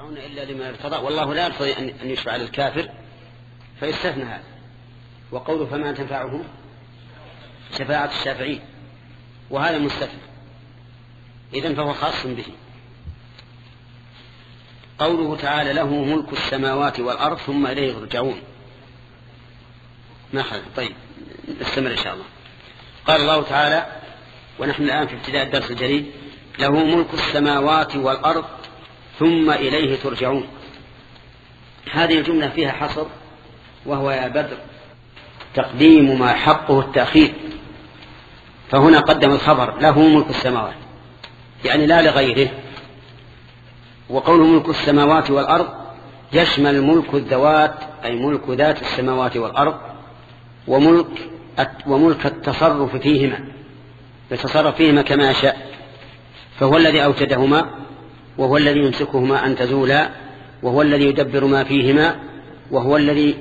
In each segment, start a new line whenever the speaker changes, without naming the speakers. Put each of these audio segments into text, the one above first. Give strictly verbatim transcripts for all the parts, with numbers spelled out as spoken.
يشفعون إلا لمن ارتضى، والله لا يرتضي أن يشفع للكافر فيستثنى هذا. وقوله فما تنفعهم شفاعة الشافعين، وهذا مستثنى، إذن فهو خاص به. قوله تعالى له ملك السماوات والأرض ثم إليه يرجعون. ما حل. طيب نستمر إن شاء الله. قال الله تعالى ونحن الآن في ابتداء الدرس الجديد له ملك السماوات والأرض ثم إليه ترجعون. هذه الجملة فيها حصر، وهو يا بدر تقديم ما حقه التأخير، فهنا قدم الخبر له ملك السماوات يعني لا لغيره. وقوله ملك السماوات والأرض يشمل ملك الذوات أي ملك ذات السماوات والأرض، وملك وملك التصرف فيهما، يتصرف فيهما كما يشاء، فهو الذي أوجدهما، وهو الذي يمسكهما أن تزولا، وهو الذي يدبر ما فيهما، وهو الذي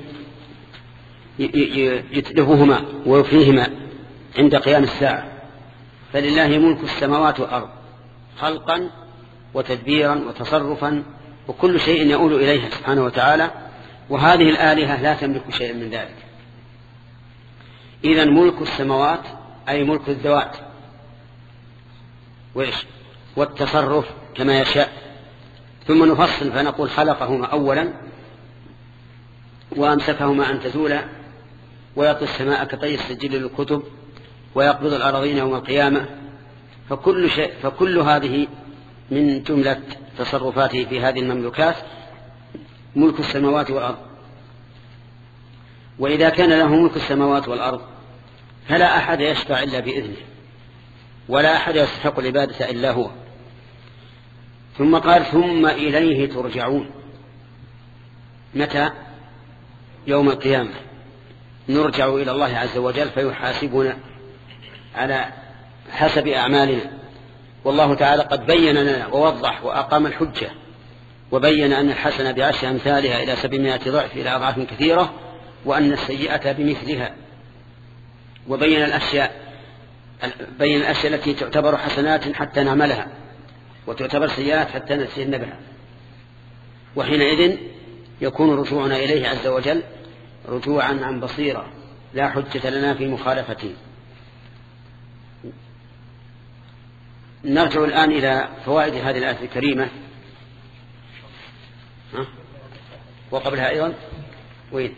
يتلفهما ويفيهما عند قيام الساعة. فلله ملك السماوات والأرض خلقا وتدبيرا وتصرفا، وكل شيء يؤول إليها سبحانه وتعالى، وهذه الآلهة لا تملك شيئا من ذلك. إذن ملك السماوات أي ملك الذوات وإيش والتصرف كما يشاء. ثم نفصل فنقول خلقهما أولا وأمسكهما أن تزولا، ويطي السماء كطي السجل للكتب، ويقبض الأراضين يوم القيامة، فكل شيء فكل هذه من جملة تصرفاته في هذه المملكات ملك السماوات والأرض. وإذا كان له ملك السماوات والأرض فلا أحد يشفع إلا بإذنه، ولا أحد يستحق العبادة إلا هو. ثم قال ثم إليه ترجعون. متى؟ يوم القيامة نرجع إلى الله عز وجل فيحاسبنا على حسب أعمالنا. والله تعالى قد بين لنا ووضح وأقام الحجة، وبين أن الحسنة بعشر أمثالها إلى سبعمائة ضعف إلى أضعاف كثيرة، وأن السيئة بمثلها، وبين الأشياء بين الأشياء التي تعتبر حسنات حتى نعملها، وتعتبر سيئات حتى نتجنبها بها. وحينئذ يكون رجوعنا إليه عز وجل رجوعا عن بصيرة، لا حجة لنا في مخالفته. نرجع الآن إلى فوائد هذه الآية الكريمة. ها؟ وقبلها أيضا وين؟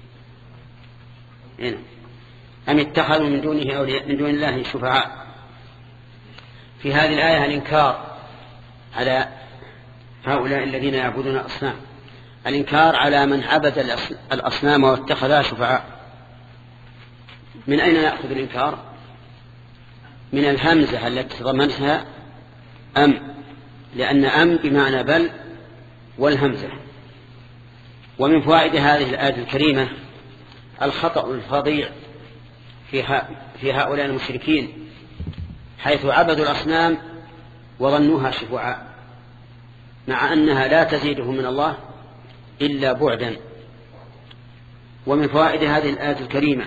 هنا أم اتخذوا من دونه أولياء من دون الله شفعاء. في هذه الآية الإنكار على هؤلاء الذين يعبدون الأصنام، الإنكار على من عبد الأصنام واتخذها شفعاء. من أين نأخذ الإنكار؟ من الهمزة التي تضمنتها أم، لأن أم بمعنى بل والهمزة. ومن فوائد هذه الآية الكريمة الخطأ الفظيع في هؤلاء المشركين، حيث عبدوا الأصنام وظنوها شفعاء، مع أنها لا تزيدهم من الله إلا بعدا. ومن فوائد هذه الآية الكريمة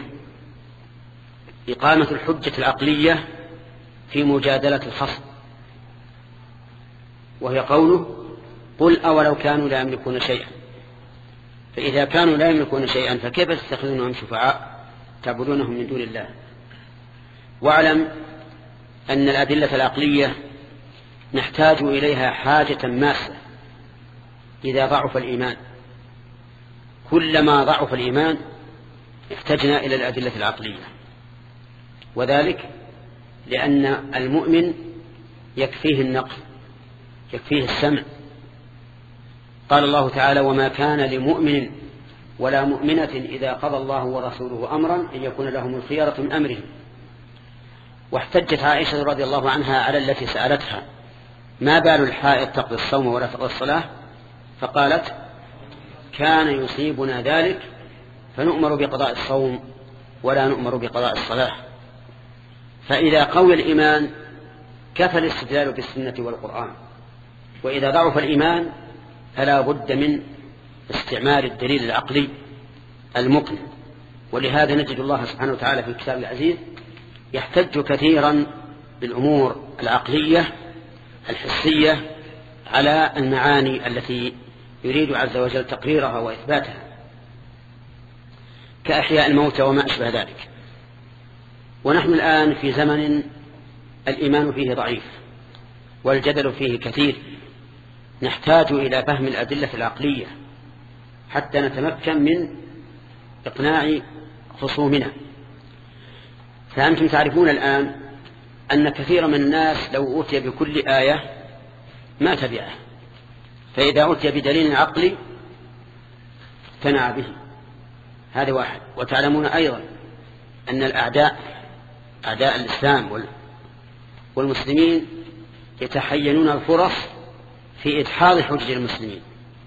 إقامة الحجة العقلية في مجادلة الخصم، وهي قوله قل أولو كانوا لا يملكون شيئا. فإذا كانوا لا يملكون شيئا فكيف تتخذونهم شفعاء تعبدونهم من دون الله؟ واعلم أن الأدلة العقلية نحتاج إليها حاجة ماسة إذا ضعف الإيمان. كلما ضعف الإيمان احتجنا إلى الأدلة العقلية، وذلك لأن المؤمن يكفيه النقل، يكفيه السمع. قال الله تعالى وما كان لمؤمن ولا مؤمنة إذا قضى الله ورسوله أمرا أن يكون لهم الخيرة من أمرهم. واحتجت عائشة رضي الله عنها على التي سألتها ما بال الحائض تقضي الصوم ولا تقضي الصلاة، فقالت كان يصيبنا ذلك فنؤمر بقضاء الصوم ولا نؤمر بقضاء الصلاة. فإذا قوي الإيمان كفى الاستدلال بالسنة والقرآن، وإذا ضعف الإيمان فلا بد من استعمال الدليل العقلي المقنع. ولهذا نجد الله سبحانه وتعالى في الكتاب العزيز يحتج كثيرا بالأمور العقلية الحسية على المعاني التي يريد عز وجل تقريرها وإثباتها، كأحياء الموتى وما أشبه ذلك. ونحن الآن في زمن الإيمان فيه ضعيف والجدل فيه كثير، نحتاج إلى فهم الأدلة العقلية حتى نتمكن من إقناع خصومنا. فأنتم تعرفون الآن أن كثير من الناس لو أوتي بكل آية ما تبعه، فإذا أوتي بدليل عقلي اقتنع به. هذا واحد. وتعلمون أيضا أن الأعداء أعداء الإسلام والمسلمين يتحينون الفرص في إدحاض حجج المسلمين،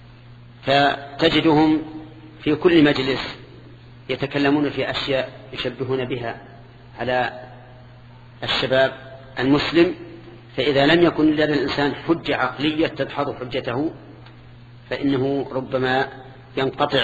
فتجدهم في كل مجلس يتكلمون في أشياء يشبهون بها على الشباب المسلم، فإذا لم يكن لدى الإنسان حجة عقلية تدحض حجته فإنه ربما ينقطع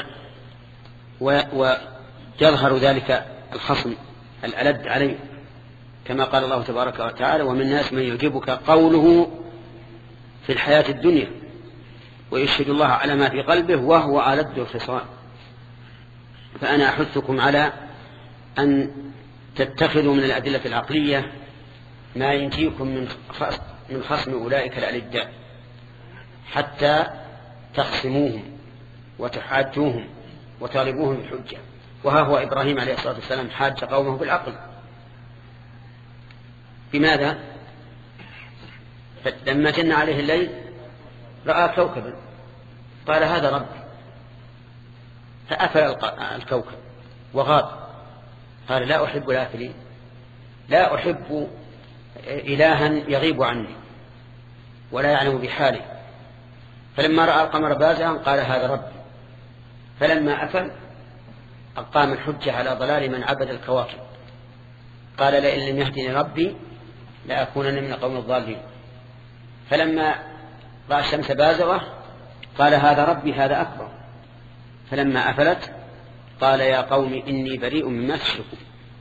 ويظهر ذلك الخصم الألد عليه، كما قال الله تبارك وتعالى: ومن الناس من يعجبك قوله في الحياة الدنيا ويشهد الله على ما في قلبه وهو ألد الخصام. فأنا أحثكم على أن تتخذوا من الأدلة العقلية ما ينجيكم من خصم أولئك الألداء حتى تخصموهم وتحاجوهم وطالبوهم بالحجة. وها هو إبراهيم عليه الصلاة والسلام حاج قومه بالعقل. بماذا؟ لما جن عليه الليل رأى كوكبا قال: هذا ربي، فأفل الكوكب وغاب. قال: لا أحب الآفلين، لا أحب إلها يغيب عني ولا يعلم بحالي. فلما رأى القمر بازغا قال: هذا ربي. فلما أفل أقام الحجة على ضلال من عبد الكواكب، قال: لئن لم يهدني ربي لأكونن من القوم الضالين. فلما رأى الشمس بازغة قال: هذا ربي، هذا أكبر. فلما أفلت قال: يا قوم إني بريء مما تشركون.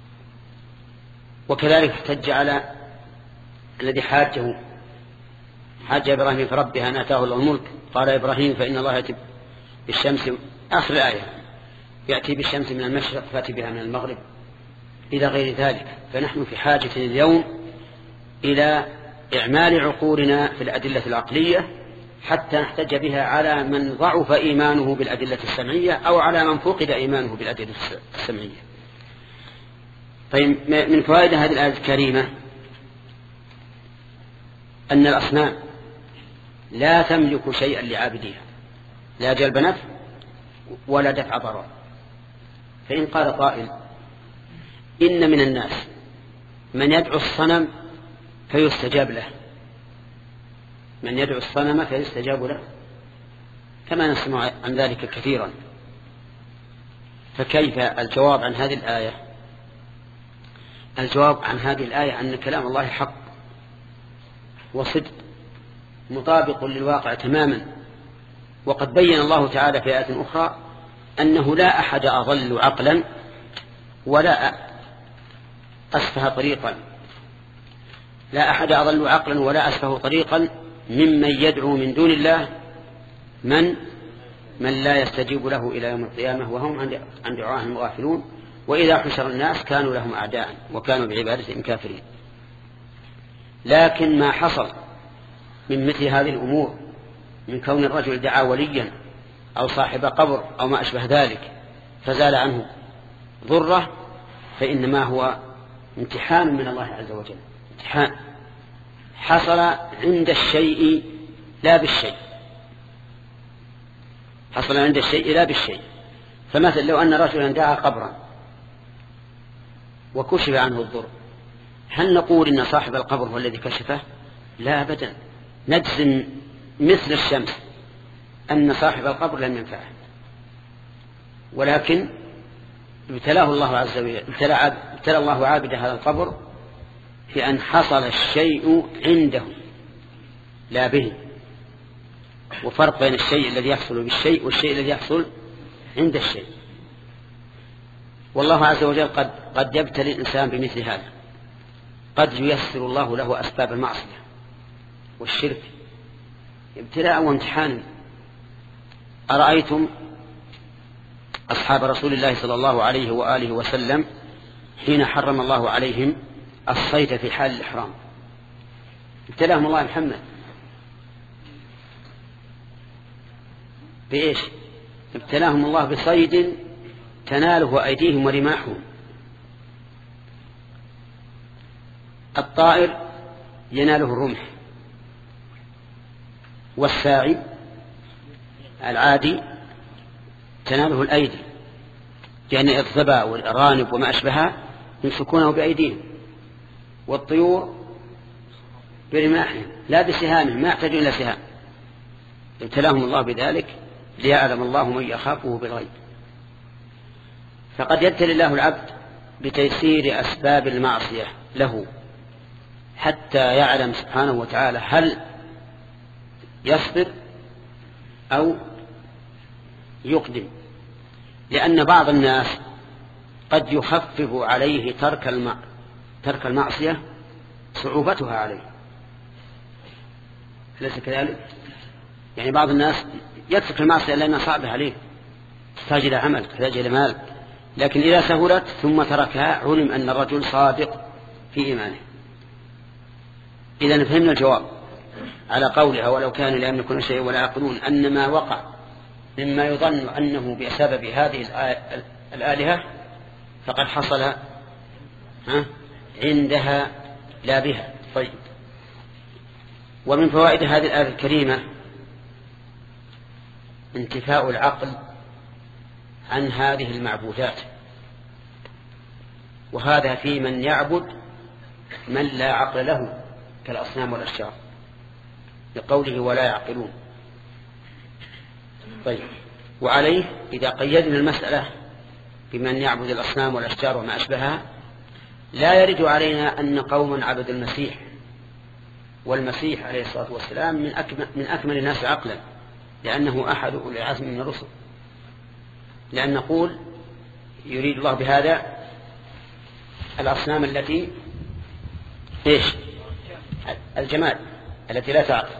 وكذلك احتج على الذي حاجه حاج إبراهيم فربها أن آتاه الله الملك. قال إبراهيم: فإن الله يأتي بالشمس، آخر الآية، يأتي بالشمس من المشرق فأتي بها من المغرب، إلى غير ذلك. فنحن في حاجة اليوم إلى إعمال عقولنا في الأدلة العقلية حتى نحتج بها على من ضعف إيمانه بالأدلة السمعية أو على من فقد إيمانه بالأدلة السمعية. طيب، من فوائد هذه الآية الكريمة أن الأصنام لا تملك شيئا لعابدها، لا جلب نفع ولا دفع ضرر. فإن قال قائل: إن من الناس من يدعو الصنم فيستجاب له، من يدعو الصنم فيستجاب له، كما نسمع عن ذلك كثيرا. فكيف الجواب عن هذه الآية؟ الجواب عن هذه الآية أن كلام الله حق وصدق مطابق للواقع تماما. وقد بين الله تعالى في آية أخرى أنه لا أحد أضل عقلا ولا أسفه طريقا، لا أحد أضل عقلا ولا أسفه طريقا ممن يدعو من دون الله من من لا يستجيب له إلى يوم القيامة وهم عن دعائهم غافلون، وإذا حشر الناس كانوا لهم أعداء وكانوا بعبادتهم كافرين. لكن ما حصل من مثل هذه الأمور، من كون الرجل دعا وليا أو صاحب قبر أو ما أشبه ذلك فزال عنه ضره، فإنما هو امتحان من الله عز وجل، امتحان حصل عند الشيء لا بالشيء، حصل عند الشيء لا بالشيء. فمثلا لو أن رجلا دعا قبرا وكشف عنه الضر، هل نقول إن صاحب القبر هو الذي كشفه؟ لا أبدا، نجزم مثل الشمس أن صاحب القبر لم ينفعه، ولكن ابتلاه الله عز وجل، ابتلى الله عابد هذا القبر في أن حصل الشيء عنده لا به. وفرق بين الشيء الذي يحصل بالشيء والشيء الذي يحصل عند الشيء. والله عز وجل قد قد يبتلي الإنسان بمثل هذا، قد ييسر الله له أسباب المعصية والشرك ابتلاء وامتحانا، أرأيتم أصحاب رسول الله صلى الله عليه وآله وسلم حين حرم الله عليهم الصيد في حال الإحرام، ابتلاهم الله محمد بإيش؟ ابتلاهم الله بصيد تناله أيديهم ورماحهم. الطائر يناله الرمح، والساعي العادي تناله الأيدي، لأن الظباء والأرانب وما أشبهها يمسكونه بأيديهم، والطيور برماحهم لا بسهامهم، ما يحتاجون إلى سهام. ابتلاهم الله بذلك ليعلم الله من يخافه بالغيب. فقد يبتلي الله العبد بتيسير أسباب المعصية له حتى يعلم سبحانه وتعالى هل يصبر أو يقدم، لأن بعض الناس قد يخفف عليه ترك الم... ترك المعصية صعوبتها عليه، أليس كذلك؟ يعني بعض الناس يترك المعصية لأنها صعبة عليه، تحتاج إلى عمل، تحتاج إلى مال، لكن إذا سهلت ثم تركها علم أن الرجل صادق في إيمانه. إذا فهمنا الجواب على قولها ولو كان لا يملكون شيء ولا يعقلون، أن ما وقع مما يظن أنه بسبب هذه الآلهة فقد حصل عندها لا بها. طيب، ومن فوائد هذه الآية الكريمة انتفاء العقل عن هذه المعبودات، وهذا في من يعبد من لا عقل له كالأصنام والأشجار، لقوله ولا يعقلون. طيب، وعليه إذا قيدنا المسألة بمن يعبد الأصنام والأشجار وما أشبهها، لا يرد علينا أن قوما عبدوا المسيح، والمسيح عليه الصلاة والسلام من أكمل, من أكمل الناس عقلا، لأنه أحد أولي العزم من الرسل. لأن نقول يريد الله بهذا الأصنام التي إيش؟ الجماد التي لا تعقل.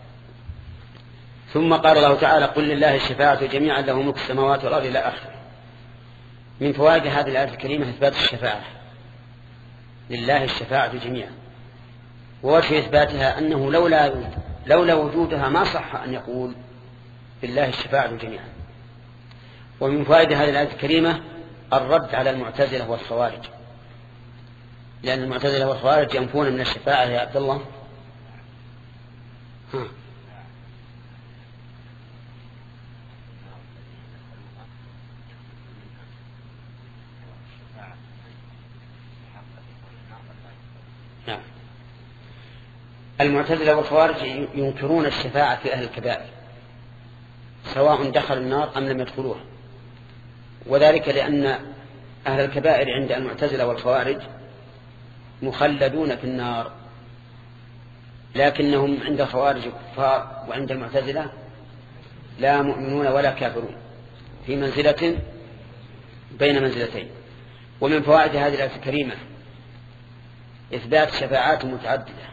ثم قال الله تعالى قل لله الشفاعة جميعا له ملك السماوات والأرض إلى آخره. من فوائد هذه الآية الكريمة إثبات الشفاعة لله الشفاعة جميعا، ووجه إثباتها أنه لولا لولا وجودها ما صح أن يقول لله الشفاعة جميعا. ومن فوائد هذه الآية الكريمة الرد على المعتزلة والخوارج، لأن المعتزلة والخوارج ينفون من الشفاعة يا عبد الله. ها. نعم. المعتزلة والخوارج ينكرون الشفاعة في أهل الكبائر سواء دخل النار أم لم يدخلوها، وذلك لأن أهل الكبائر عند المعتزلة والخوارج مخلدون في النار، لكنهم عند الخوارج كفار وعند المعتزلة لا مؤمنون ولا كافرون، في منزلة بين منزلتين. ومن فوائد هذه الآية الكريمة إثبات شفاعات متعددة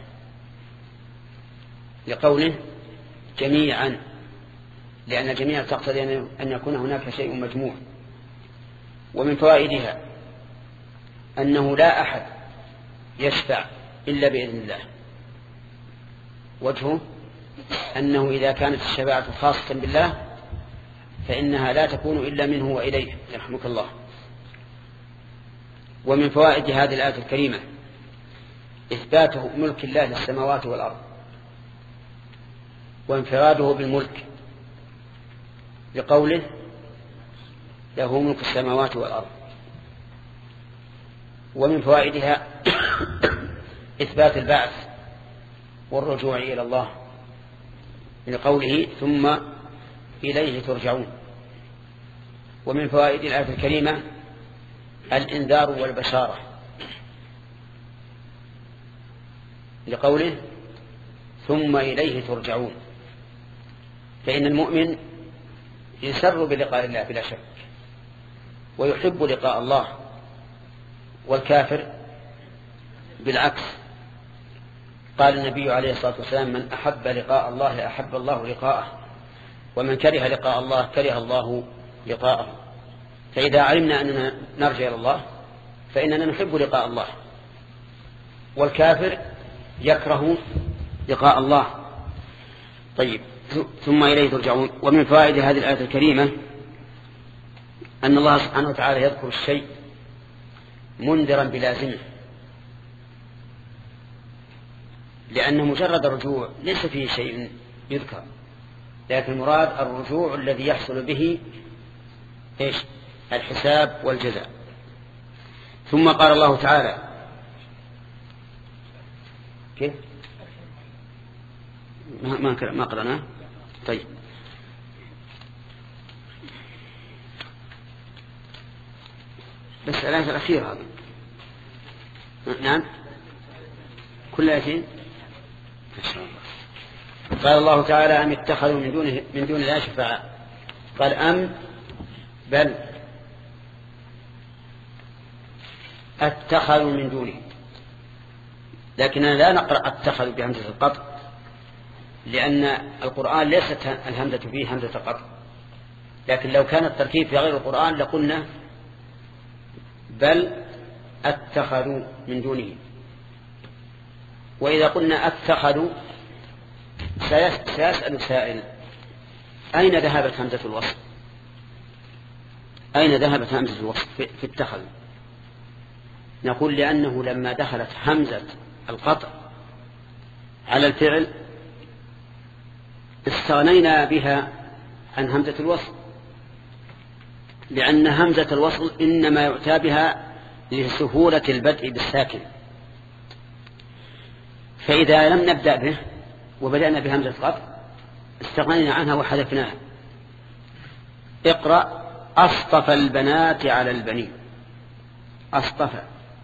لقوله جميعا، لأن الجميع تقتضي أن يكون هناك شيء مجموع. ومن فوائدها أنه لا أحد يشفع إلا بإذن الله. وجهه أنه إذا كانت الشفاعة خاصة بالله فإنها لا تكون إلا منه وإليه يرحمك الله. ومن فوائد هذه الآية الكريمة إثبات ملك الله للسماوات والأرض وانفراده بالملك بقوله له ملك السماوات والأرض. ومن فوائدها إثبات البعث والرجوع إلى الله لقوله ثم إليه ترجعون. ومن فوائد الآية الكريمة الإنذار والبشارة لقوله ثم إليه ترجعون، فإن المؤمن يسر بلقاء الله بلا شك ويحب لقاء الله، والكافر بالعكس. قال النبي عليه الصلاة والسلام من أحب لقاء الله أحب الله لقاءه ومن كره لقاء الله كره الله لقاءه. فإذا علمنا أننا نرجع إلى الله فإننا نحب لقاء الله، والكافر يكره لقاء الله. طيب، ثم إليه ترجعون. ومن فوائد هذه الآية الكريمة أن الله سبحانه وتعالى يذكر الشيء منذرا بلازمه، لأن مجرد الرجوع ليس فيه شيء يذكر، لكن المراد الرجوع الذي يحصل به إيش؟ الحساب والجزاء. ثم قال الله تعالى كيف ما ما قرأنا. طيب، بس الآية الأخيرة هذا. نعم، كل آيتين. قال الله تعالى أم اتخذوا من دونه من دون الله شفعاء. قال أم بل اتخذوا من دونه، لكننا لا نقرأ اتخذوا بهمزة القطع، لأن القرآن ليست الهمزة فيه همزة قطع، لكن لو كان التركيب في غير القرآن لقلنا بل اتخذوا من دونه. وإذا قلنا اتخذوا سيسأل سائل أين ذهبت همزة الوصل؟ أين ذهبت همزة الوصل في اتخذ؟ نقول لأنه لما دخلت همزة القطع على الفعل استغنينا بها عن همزة الوصل، لأن همزة الوصل إنما يؤتى بها لسهولة البدء بالساكن، فإذا لم نبدأ به وبدأنا بهمزة القطع استغنينا عنها وحذفناها. اقرأ أصطفى البنات على البنين. أصطفى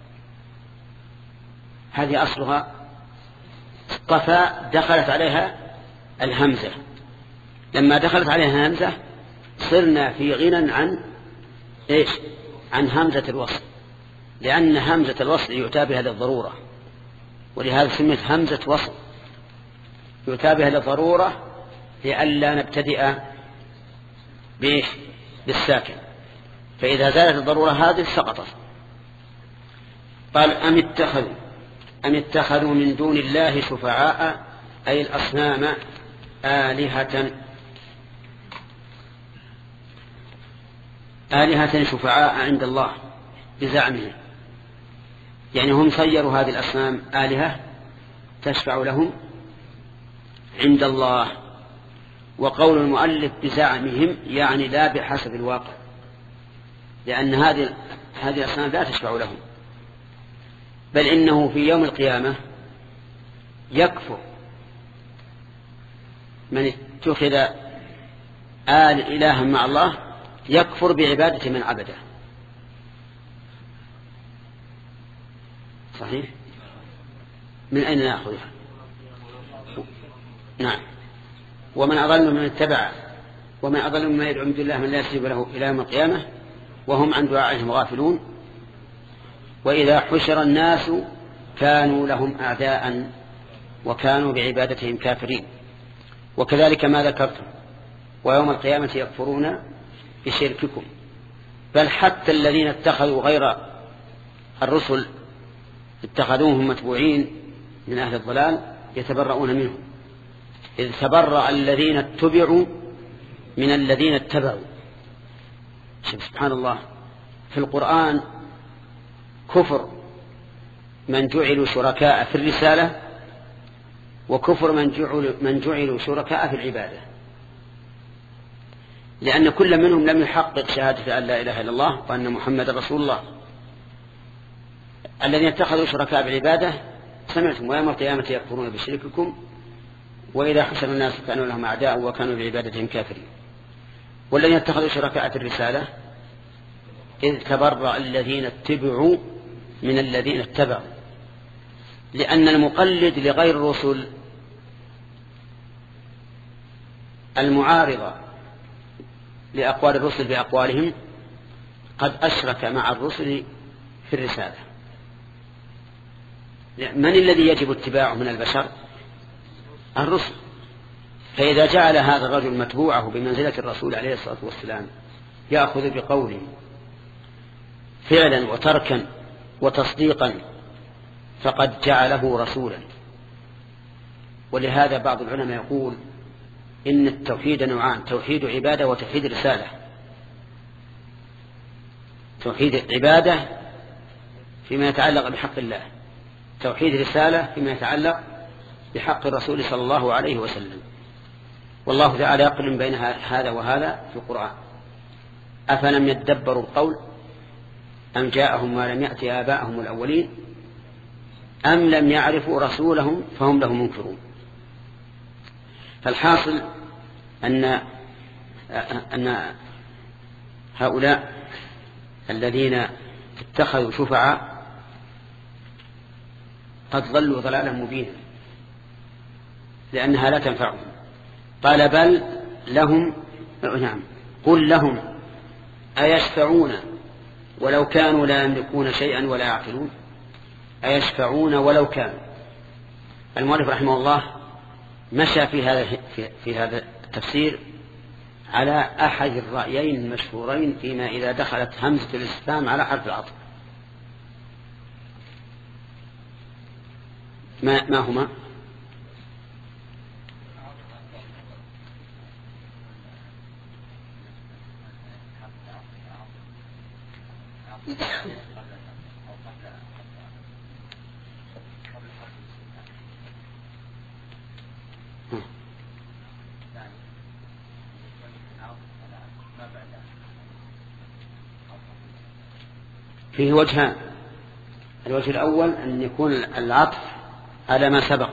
هذه أصلها اصطفى، دخلت عليها الهمزة. لما دخلت عليها الهمزة صرنا في غنى عن إيش؟ عن همزة الوصل، لأن همزة الوصل يؤتى بها للضرورة، ولهذا سميت همزة وصل، يؤتى بها للضرورة لئلا نبتدئ بإيش؟ بالساكن. فإذا زالت الضرورة هذه سقطت. قال أم اتخذوا أم اتخذوا من دون الله شفعاء، أي الأصنام آلهة آلهة شفعاء عند الله بزعمهم، يعني هم صيروا هذه الأصنام آلهة تشفع لهم عند الله. وقول المؤلف بزعمهم يعني لا بحسب الواقع، لأن هذه هذه الأصنام لا تشفع لهم، بل إنه في يوم القيامة يكفر من اتخذ آل إلها مع الله، يكفر بعبادة من عبده. صحيح؟ من أين نأخذها؟ نعم. ومن أضل من اتبع ومن أضل مما يدعو من دون الله من لا يستجيب له إلى يوم القيامة وهم عن دعائهم غافلون. وإذا حشر الناس كانوا لهم أعداء وكانوا بعبادتهم كافرين. وكذلك ما ذكرتم، ويوم القيامة يكفرون بشرككم. بل حتى الذين اتخذوا غير الرسل اتخذوهم متبوعين من أهل الضلال يتبرؤون منهم، إذ تبرأ الذين اتبعوا من الذين اتبعوا. سبحان الله، في القرآن كفر من جعلوا شركاء في الرسالة، وكفر من جعلوا, من جعلوا شركاء في العبادة، لأن كل منهم لم يحقق شهادة أن لا إله إلا الله وأن محمد رسول الله. الذين اتخذوا شركاء بالعبادة سمعتم ويوم القيامة يكفرون بشرككم وإذا حشر الناس كانوا لهم أعداء وكانوا بعبادتهم كافرين. والذين اتخذوا شركاء في الرسالة إذ تبرأ الذين اتبعوا من الذين اتبعوا، لأن المقلد لغير الرسل المعارضة لأقوال الرسل بأقوالهم قد أشرك مع الرسل في الرسالة. من الذي يجب اتباعه من البشر؟ الرسل. فإذا جعل هذا الرجل متبوعه بمنزلة الرسول عليه الصلاة والسلام يأخذ بقوله فعلا وتركا وتصديقا فقد جعله رسولا. ولهذا بعض العلماء يقول إن التوحيد نوعان: توحيد عبادة وتوحيد رسالة. توحيد عبادة فيما يتعلق بحق الله، توحيد رسالة فيما يتعلق بحق الرسول صلى الله عليه وسلم. والله تعالى يقرن بين هذا وهذا في القرآن: أفلم يدبروا القول أم جاءهم ما لم يأت آباءهم الأولين أم لم يعرفوا رسولهم فهم له منكرون. فالحاصل أن أن هؤلاء الذين اتخذوا شفعاء قد ضلوا ضلالا مبينا، لأنها لا تنفعهم. قال بل لهم، نعم، قل لهم أيشفعون ولو كانوا لا يملكون شيئا ولا يعقلون. أيشفعون ولو كانوا. المؤلف رحمه الله مشى في هذا في هذا التفسير على أحد الرأيين المشهورين فيما إذا دخلت همزة الاستفهام على حرف العطف. ما, ما هما؟ فيه وجهان: الوجه الأول أن يكون العطف على ما سبق،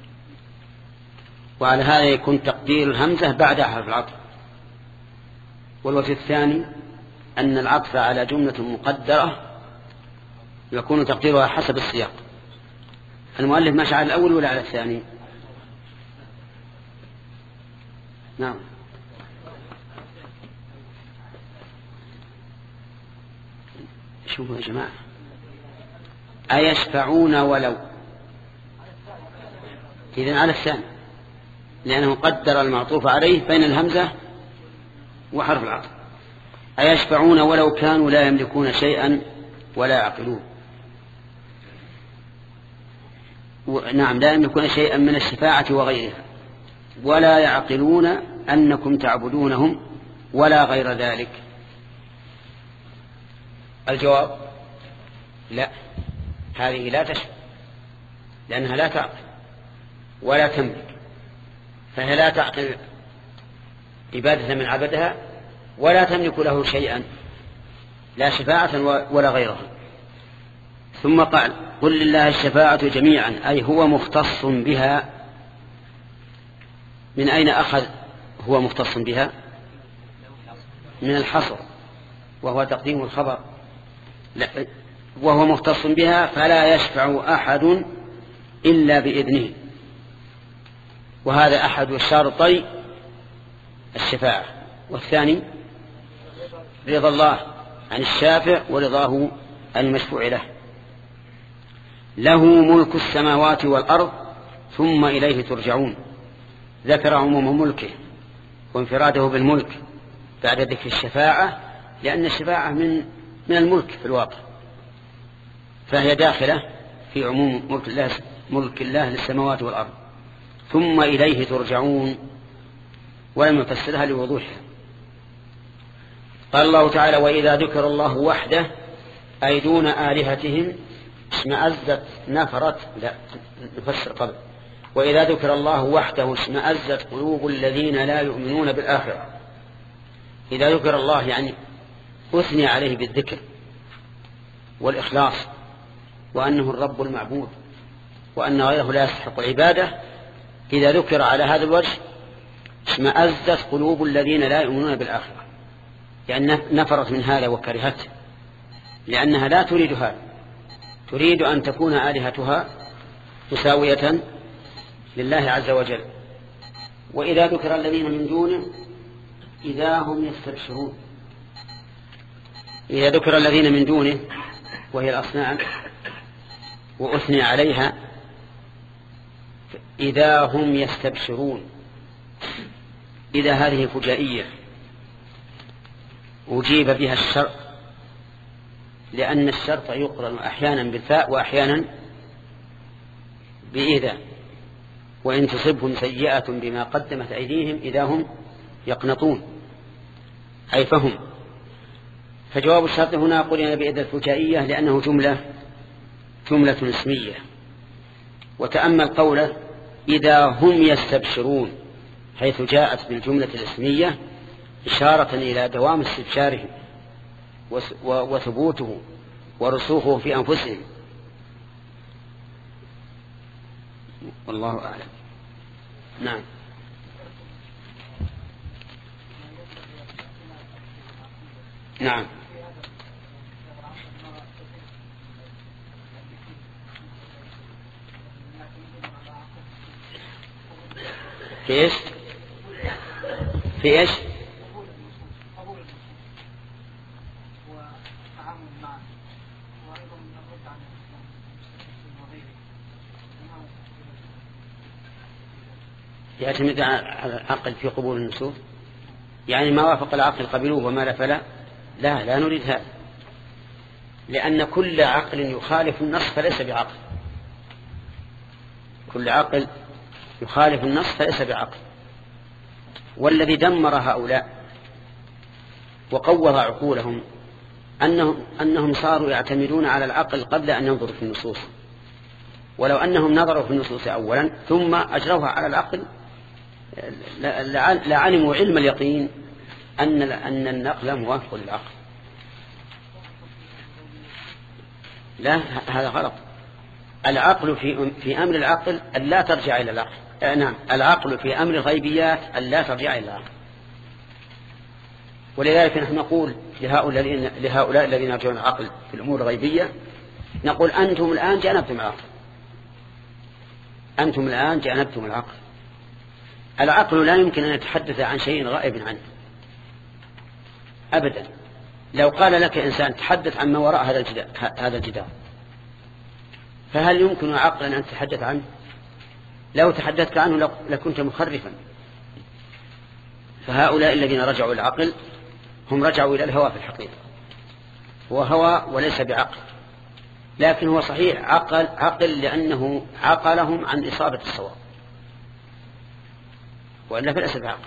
وعلى هذا يكون تقدير الهمزة بعد حرف العطف. والوجه الثاني أن العطف على جملة مقدرة يكون تقديرها حسب السياق. المؤلف ماشي على الأول ولا على الثاني؟ نعم. شوفوا يا جماعة، أيشفعون ولو، إذن على الثاني، لأنه قدر المعطوف عليه بين الهمزة وحرف العطف. أيشفعون ولو كانوا لا يملكون شيئا ولا يعقلون. نعم، لا يملكون شيئا من الشفاعة وغيرها ولا يعقلون أنكم تعبدونهم ولا غير ذلك. الجواب: لا، هذه لا تشفع، لأنها لا تعقل ولا تملك، فهي لا تعقل عبادة من عبدها ولا تملك له شيئا، لا شفاعة ولا غيرها. ثم قال: قل لله الشفاعة جميعا، أي هو مختص بها. من أين أخذ هو مختص بها؟ من الحصر، وهو تقديم الخبر. لا، وهو مختص بها فلا يشفع أحد إلا بإذنه، وهذا أحد شرطي الشفاعة. والثاني رضا الله عن الشافع ورضاه المشفوع له. له ملك السماوات والأرض ثم إليه ترجعون. ذكر عموم ملكه وانفراده بالملك بعد ذكر الشفاعة، لأن الشفاعة من من الملك في الواقع، فهي داخلة في عموم ملك الله, ملك الله للسماوات والأرض. ثم إليه ترجعون، ولم يفسرها لوضوحها. قال الله تعالى: وإذا ذكر الله وحده أي دون آلهتهم اشمأزت نفرت. لا، نفسر قبل: وإذا ذكر الله وحده اشمأزت قلوب الذين لا يؤمنون بالآخرة. إذا ذكر الله يعني أثني عليه بالذكر والإخلاص، وأنه الرب المعبود، وأن غيره لا يستحق العبادة. إذا ذكر على هذا الوجه اشمأزت قلوب الذين لا يؤمنون بالآخرة، لأن نفرت من هذا وكرهته، لأنها لا تريد هذا، تريد أن تكون آلهتها مساوية لله عز وجل. وإذا ذكر الذين من دونه إذا هم يستبشرون. إذا ذكر الذين من دونه وهي الأصنام وأثني عليها إذا هم يستبشرون. إذا هذه فجائية أجيب بها الشرط، لأن الشرط يقرن أحيانا بالفاء وأحيانا بإذا، وإن تصبهم سيئة بما قدمت أيديهم إذا هم يقنطون، أي فهم. فجواب الشرط هنا قرن بإذا الفجائية لأنه جملة جملة اسمية. وتأمل قوله إذا هم يستبشرون، حيث جاءت بالجملة الاسمية إشارة إلى دوام استبشارهم وثبوته ورسوخه في أنفسهم. والله أعلم. نعم. نعم. في إيش؟ في إيش؟ يعتمد على العقل في قبول النصوص، يعني ما وافق العقل قبلوه وما لا فلا. لا لا نريد هذا، لأن كل عقل يخالف النص فليس بعقل، كل عقل يخالف النص فليس بعقل. والذي دمر هؤلاء وقوض عقولهم أنهم, أنهم صاروا يعتمدون على العقل قبل أن ينظروا في النصوص، ولو أنهم نظروا في النصوص أولا ثم أجروها على العقل لعلموا علم اليقين أن أن النقل موافق للعقل. لا، هذا غلط. العقل في في أمر العقل أن لا ترجع إلى العقل. آه نعم، العقل في أمر الغيبيات أن لا ترجع إلى العقل. ولذلك نحن نقول لهؤلاء لهؤلاء الذين يرجعون العقل في الأمور الغيبية، نقول أنتم الآن جانبتم العقل، أنتم الآن جانبتم العقل. العقل لا يمكن أن يتحدث عن شيء غائب عنه أبدا. لو قال لك إنسان تحدث عن ما وراء هذا الجدار هذا الجدار فهل يمكن عقلا أن تتحدث عنه؟ لو تحدثت عنه لكنت مخرفا. فهؤلاء الذين رجعوا العقل هم رجعوا إلى الهوى في الحقيقة، هو هوى وليس بعقل، لكن هو صحيح عقل عقل لأنه عقلهم عن إصابة الصواب، وإلا فليس بعقل.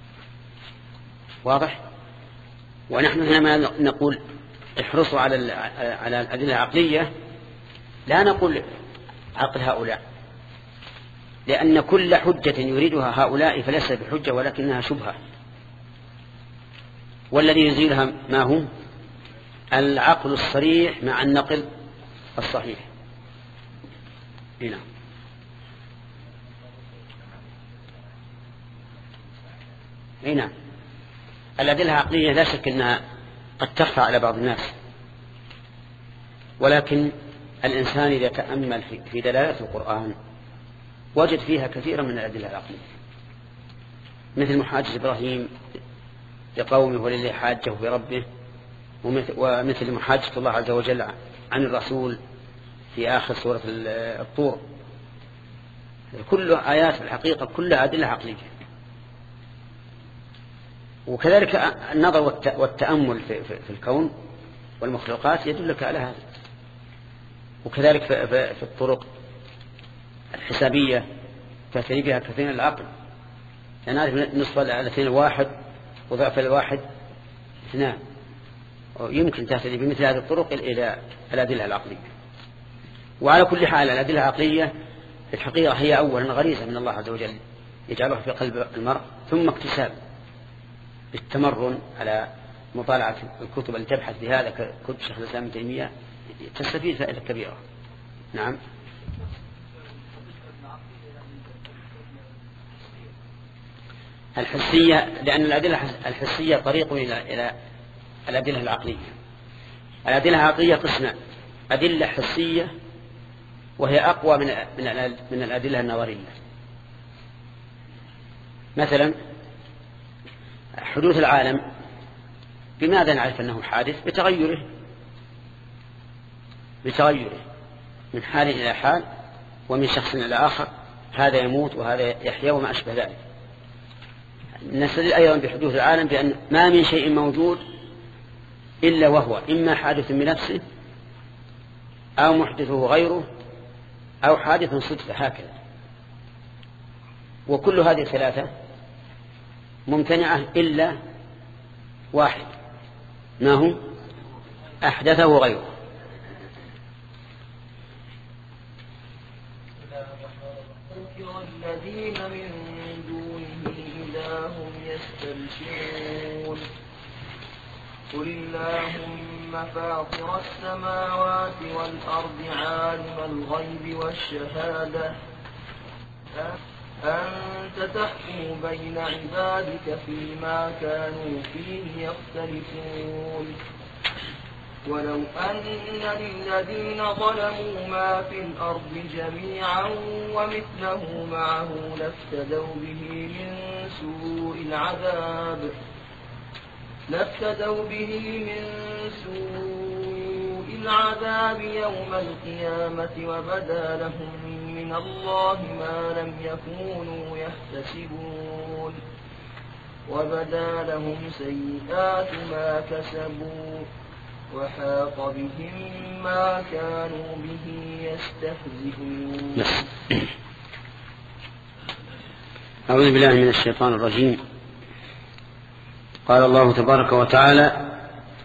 واضح؟ ونحن هنا نقول احرصوا على على الأدلة العقلية، لا نقول عقل هؤلاء، لأن كل حجة يريدها هؤلاء فليس بحجة ولكنها شبهة، والذي يزيلها ما هو العقل الصريح مع النقل الصحيح. هنا هنا الأدلة العقلية لا شك أنها قد تخفى على بعض الناس، ولكن الإنسان إذا تأمل في دلالات القرآن وجد فيها كثيرا من الأدلة العقلية، مثل محاجة إبراهيم لقومه ولله حاجه بربه، ومثل محاجة الله عز وجل عن الرسول في آخر سورة الطور. كل آيات الحقيقة كلها أدلة عقلية. وكذلك النظر والتأمل في الكون والمخلوقات يدلك على هذا. وكذلك في الطرق الحسابية تأتي بها كثير من العقل، نعرف نصف الاثنين واحد وضعف الواحد اثنان، ويمكن تهتدي بمثل هذه الطرق إلى الأدلة العقلية. وعلى كل حال الأدلة العقلية الحقيقة هي أولا غريزة من الله عز وجل يجعلها في قلب المرء، ثم اكتساب بالتمرن على مطالعة الكتب التي تبحث بهذا كتب شيخ الإسلام ابن تيمية تستفيد فائدة كبيرة. نعم. الحسية، لأن الأدلة الحسية طريق إلى إلى الأدلة العقلية. الأدلة العقلية قسمان: أدلة حسية وهي أقوى من من من الأدلة النظرية. مثلا حدوث العالم، بماذا نعرف أنه حادث؟ بتغيره بتغيره من حال إلى حال ومن شخص إلى آخر، هذا يموت وهذا يحيا وما أشبه ذلك. نستدل أيضا بحدوث العالم بأن ما من شيء موجود إلا وهو إما حادث بنفسه أو محدثه غيره أو حادث صدفة هكذا. وكل هذه ثلاثة ممتنعة إلا واحد، ما هو؟ أحدثه غيره.
الذين من دونه إذا هم يستبشرون قل اللهم فاطر السماوات والأرض عالم الغيب والشهادة أنت تحكم بين عبادك فيما كانوا فيه يختلفون ولو أن للذين ظلموا ما في الأرض جميعا ومثله معه لافتدوا به من سوء العذاب لافتدوا به من سوء العذاب يوم القيامة وبدا لهم من الله ما لم يكونوا يحتسبون وبدا لهم سيئات ما كسبوا وحاق بهم ما كانوا به يستهزئون.
أعوذ بالله من الشيطان الرجيم. قال الله تبارك وتعالى: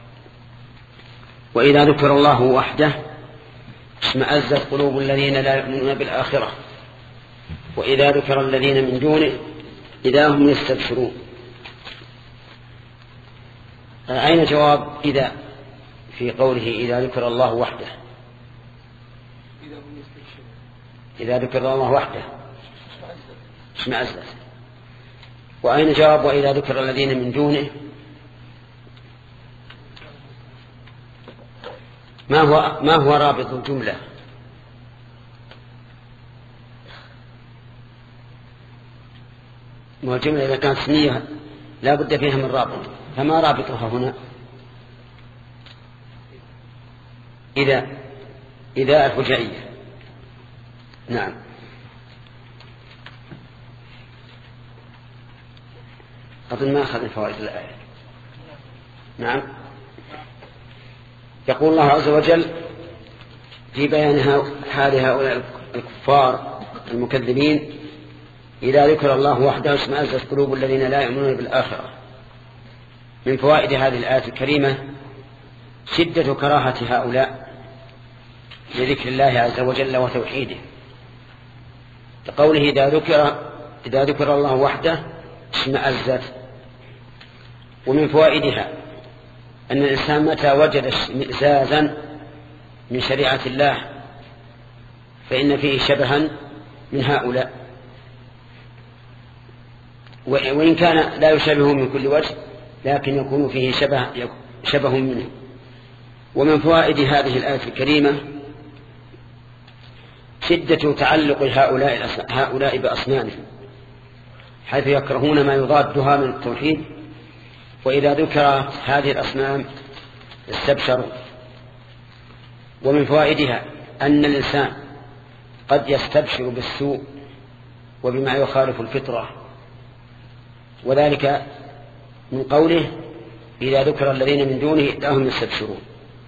وإذا ذكر الله وحده اشمأزت قلوب الذين لا يؤمنون بالآخرة وإذا ذكر الذين من دونه إذا هم يستبشرون. أين جواب إذا في قوله إذا ذكر الله وحده؟ إذا ذكر الله وحده اشمأزت. وأين جواب وإذا ذكر الذين من دونه؟ ما هو ما هو رابط الجملة؟ والجملة إذا كانت اسمية لا بد فيها من رابط، فما رابطها هنا؟ إذا إذا الفجائية. نعم. أظن ما أخذ فوائد الآية. نعم. يقول الله عز وجل في بيان حال هؤلاء الكفار المكذبين: إذا ذكر الله وحده اشمأزت قلوب الذين لا يؤمنون بالآخرة. من فوائد هذه الآية الكريمة شدة كراهة هؤلاء لذكر الله عز وجل وتوحيده، لقوله إذا ذكر إذا ذكر الله وحده اشمأزت. ومن فوائدها أن الإنسان متى وجد اشمئزازا من شريعة الله فإن فيه شبها من هؤلاء، وإن كان لا يشبه من كل وجه لكن يكون فيه شبه, شبه منه. ومن فوائد هذه الآية الكريمة شدة تعلق هؤلاء, هؤلاء بأصنامهم، حيث يكرهون ما يضادها من التوحيد، وإذا ذكر هذه الأصنام استبشروا. ومن فوائدها أن الإنسان قد يستبشر بالسوء وبما يخالف الفطرة، وذلك من قوله إذا ذكر الذين من دونه إذا هم يستبشرون.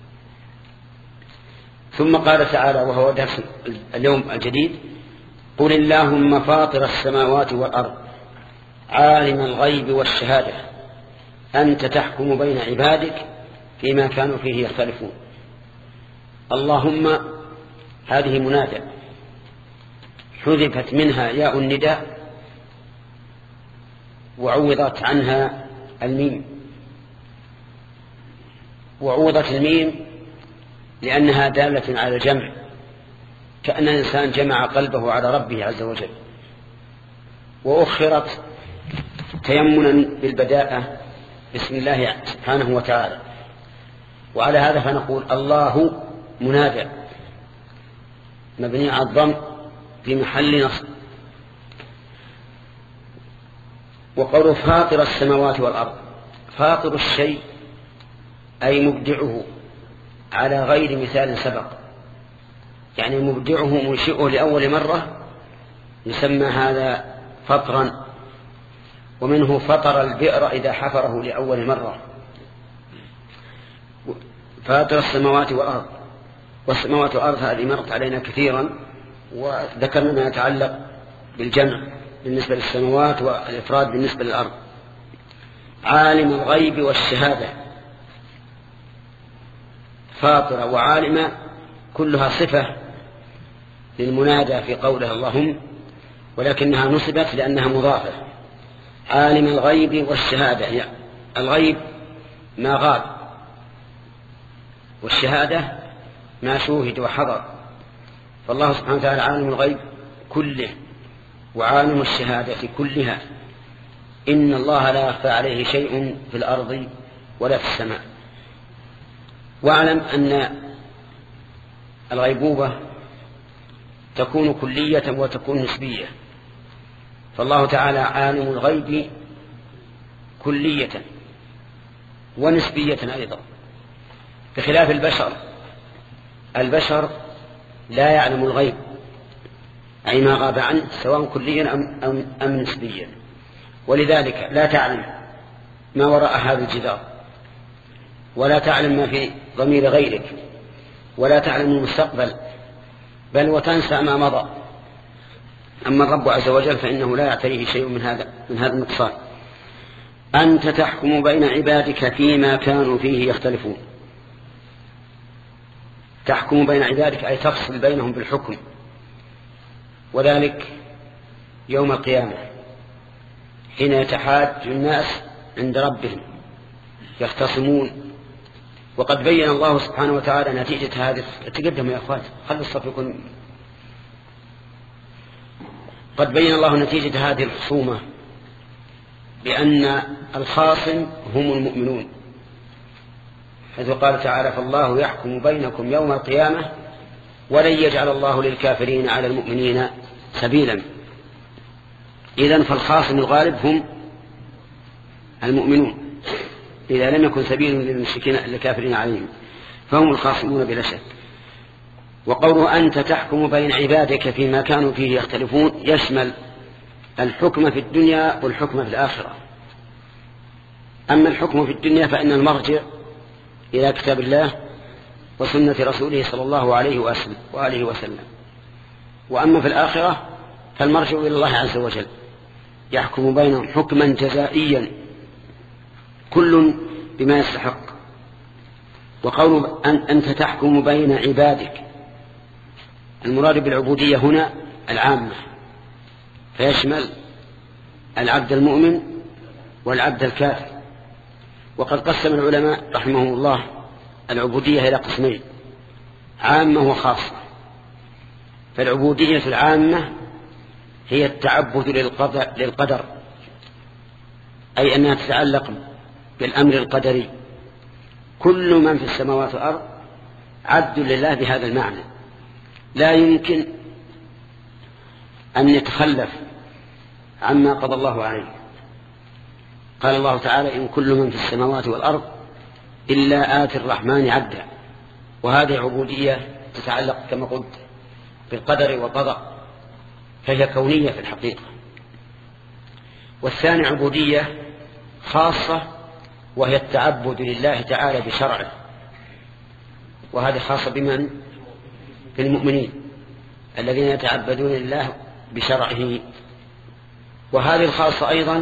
ثم قال تعالى وهو درس اليوم الجديد: قل اللهم فاطر السماوات والأرض عالم الغيب والشهادة أنت تحكم بين عبادك فيما كانوا فيه يختلفون. اللهم هذه منادى حذفت منها ياء النداء وعوضت عنها الميم، وعوضت الميم لأنها دالة على الجمع، كأن الإنسان جمع قلبه على ربه عز وجل، وأخرت تيمنا بالبداءة بسم الله سبحانه وتعالى. وعلى هذا فنقول الله منادى مبني على الضم في محل نصب. وقول فاطر السماوات والأرض، فاطر الشيء أي مبدعه على غير مثال سبق، يعني مبدعه منشئه لأول مرة يسمى هذا فطرا. ومنه فطر البئر إذا حفره لأول مرة. فاطر السماوات والأرض، والسماوات والأرض هذه مرت علينا كثيرا، وذكرنا ما يتعلق بالجمع بالنسبة للسماوات والإفراد بالنسبة للأرض. عالم الغيب والشهادة، فاطر وعالم كلها صفة للمنادى في قوله اللهم، ولكنها نصبت لأنها مضافة. عالم الغيب والشهادة، يعني الغيب ما غاب، والشهادة ما شوهد وحضر. فالله سبحانه وتعالى عالم الغيب كله وعالم الشهادة كلها. إن الله لا يخفى عليه شيء في الأرض ولا في السماء. واعلم أن الغيبوبة تكون كلية وتكون نسبية، فالله تعالى عالم الغيب كلية ونسبية أيضا، بخلاف البشر. البشر لا يعلم الغيب أي ما غاب عنه سواء كليا أم, أم, أم نسبيا، ولذلك لا تعلم ما وراء هذا الجدار، ولا تعلم ما في ضمير غيرك، ولا تعلم المستقبل، بل وتنسى ما مضى. أما الرب عز وجل فإنه لا يعتريه شيء من هذا من هذا النقصان. أنت تحكم بين عبادك فيما كانوا فيه يختلفون. تحكم بين عبادك أي تفصل بينهم بالحكم، وذلك يوم القيامة حين يتحاج الناس عند ربهم يختصمون. وقد بين الله سبحانه وتعالى نتيجة هذه. تقدم يا أخوات، خلوا الصف يكون. قد بين الله نتيجة هذه الخصومة بأن الخاصم هم المؤمنون، حيث قال تعالى فالله يحكم بينكم يوم القيامة ولن يجعل الله للكافرين على المؤمنين سبيلا. إذن فالخاصم الغالب هم المؤمنون، إذا لم يكن سبيل للمشركين للكافرين عليهم فهم الخاصمون بلا شك. وقوله أنت تحكم بين عبادك فيما كانوا فيه يختلفون يشمل الحكم في الدنيا والحكم في الآخرة. أما الحكم في الدنيا فإن المرجع إلى كتاب الله وسنة رسوله صلى الله عليه وآله وسلم. وأما في الآخرة فالمرجع إلى الله عز وجل يحكم بينهم حكما جزائيا كل بما يستحق. وقول أن أنت تحكم بين عبادك، المراد بالعبودية هنا العامة، فيشمل العبد المؤمن والعبد الكافر. وقد قسم العلماء رحمهم الله العبودية إلى قسمين، عامة وخاصة. فالعبودية العامة هي التعبد للقدر، أي أنها تتعلق بالأمر القدري. كل من في السماوات والأرض عبد لله بهذا المعنى، لا يمكن أن يتخلف عما قضى الله عليه. قال الله تعالى إن كل من في السماوات والأرض إلا آتي الرحمن عبدا. وهذه عبودية تتعلق كما قلت بالقدر والقضاء، فهي كونية في الحقيقة. والثاني عبودية خاصة وهي التعبد لله تعالى بشرعه، وهذه خاصة بمن؟ بالمؤمنين الذين يتعبدون لله بشرعه. وهذه الخاصة أيضا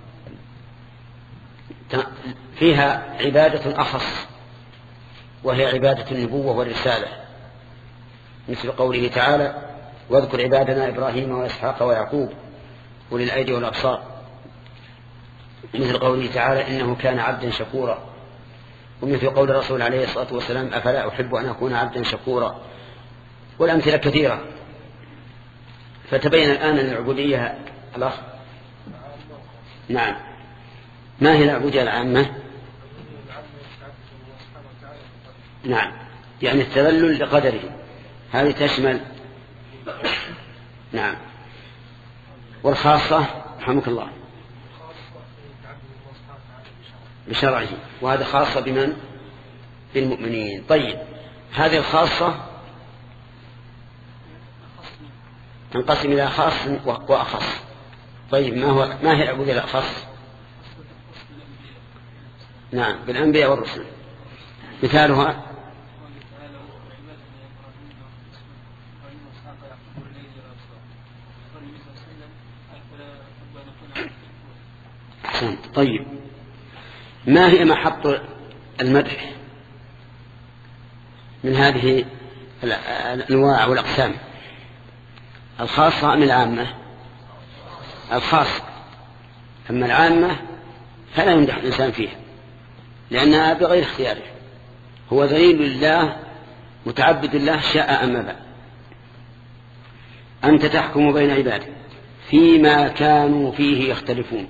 فيها عبادة أخص وهي عبادة النبوة والرسالة، مثل قوله تعالى واذكر عبادنا إبراهيم وإسحاق ويعقوب أولي الأيدي والأبصار، مثل قوله تعالى إنه كان عبدا شكورا، ومثل قول الرسول عليه الصلاة والسلام أفلا أحب أن أكون عبدا شكورا، والأمثلة كثيرة. فتبين الآن أن العبودية الأخ نعم. ما هي العبودية العامة؟ نعم، يعني التذلل لقدره، هذه تشمل نعم. والخاصة رحمك الله بشرعه، وهذا خاصة بمن؟ بالمؤمنين. طيب، هذه الخاصة تنقسم إلى خاص وأخص. طيب ما هو ما هي العبودية الأخص؟ نعم بالأنبياء والرسل. مثالها أحسنت. طيب ما هي محط المدح من هذه الأنواع والأقسام؟ الخاصة أم العامة؟ الخاصة. أما العامة فلا يمدح الإنسان فيها لأنها بغير اختياره، هو ذليل لله متعبد الله شاء أم أبى. أنت تحكم بين عبادك فيما كانوا فيه يختلفون،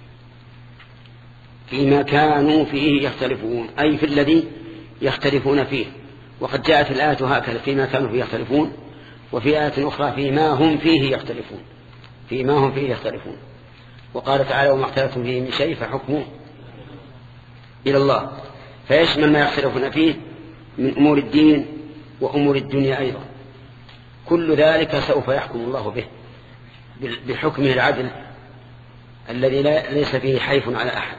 فيما كانوا فيه يختلفون أي في الذي يختلفون فيه. وقد جاءت الآية هكذا فيما كانوا فيه يختلفون، وفي آية أخرى فيما هم فيه يختلفون، فيما هم فيه يختلفون. وقال تعالى وما اختلفتم فيه من شيء فحكمه إلى الله، فيشمل ما يختلفون فيه من أمور الدين وأمور الدنيا أيضا. كل ذلك سوف يحكم الله به بحكمه العدل الذي ليس فيه حيف على أحد.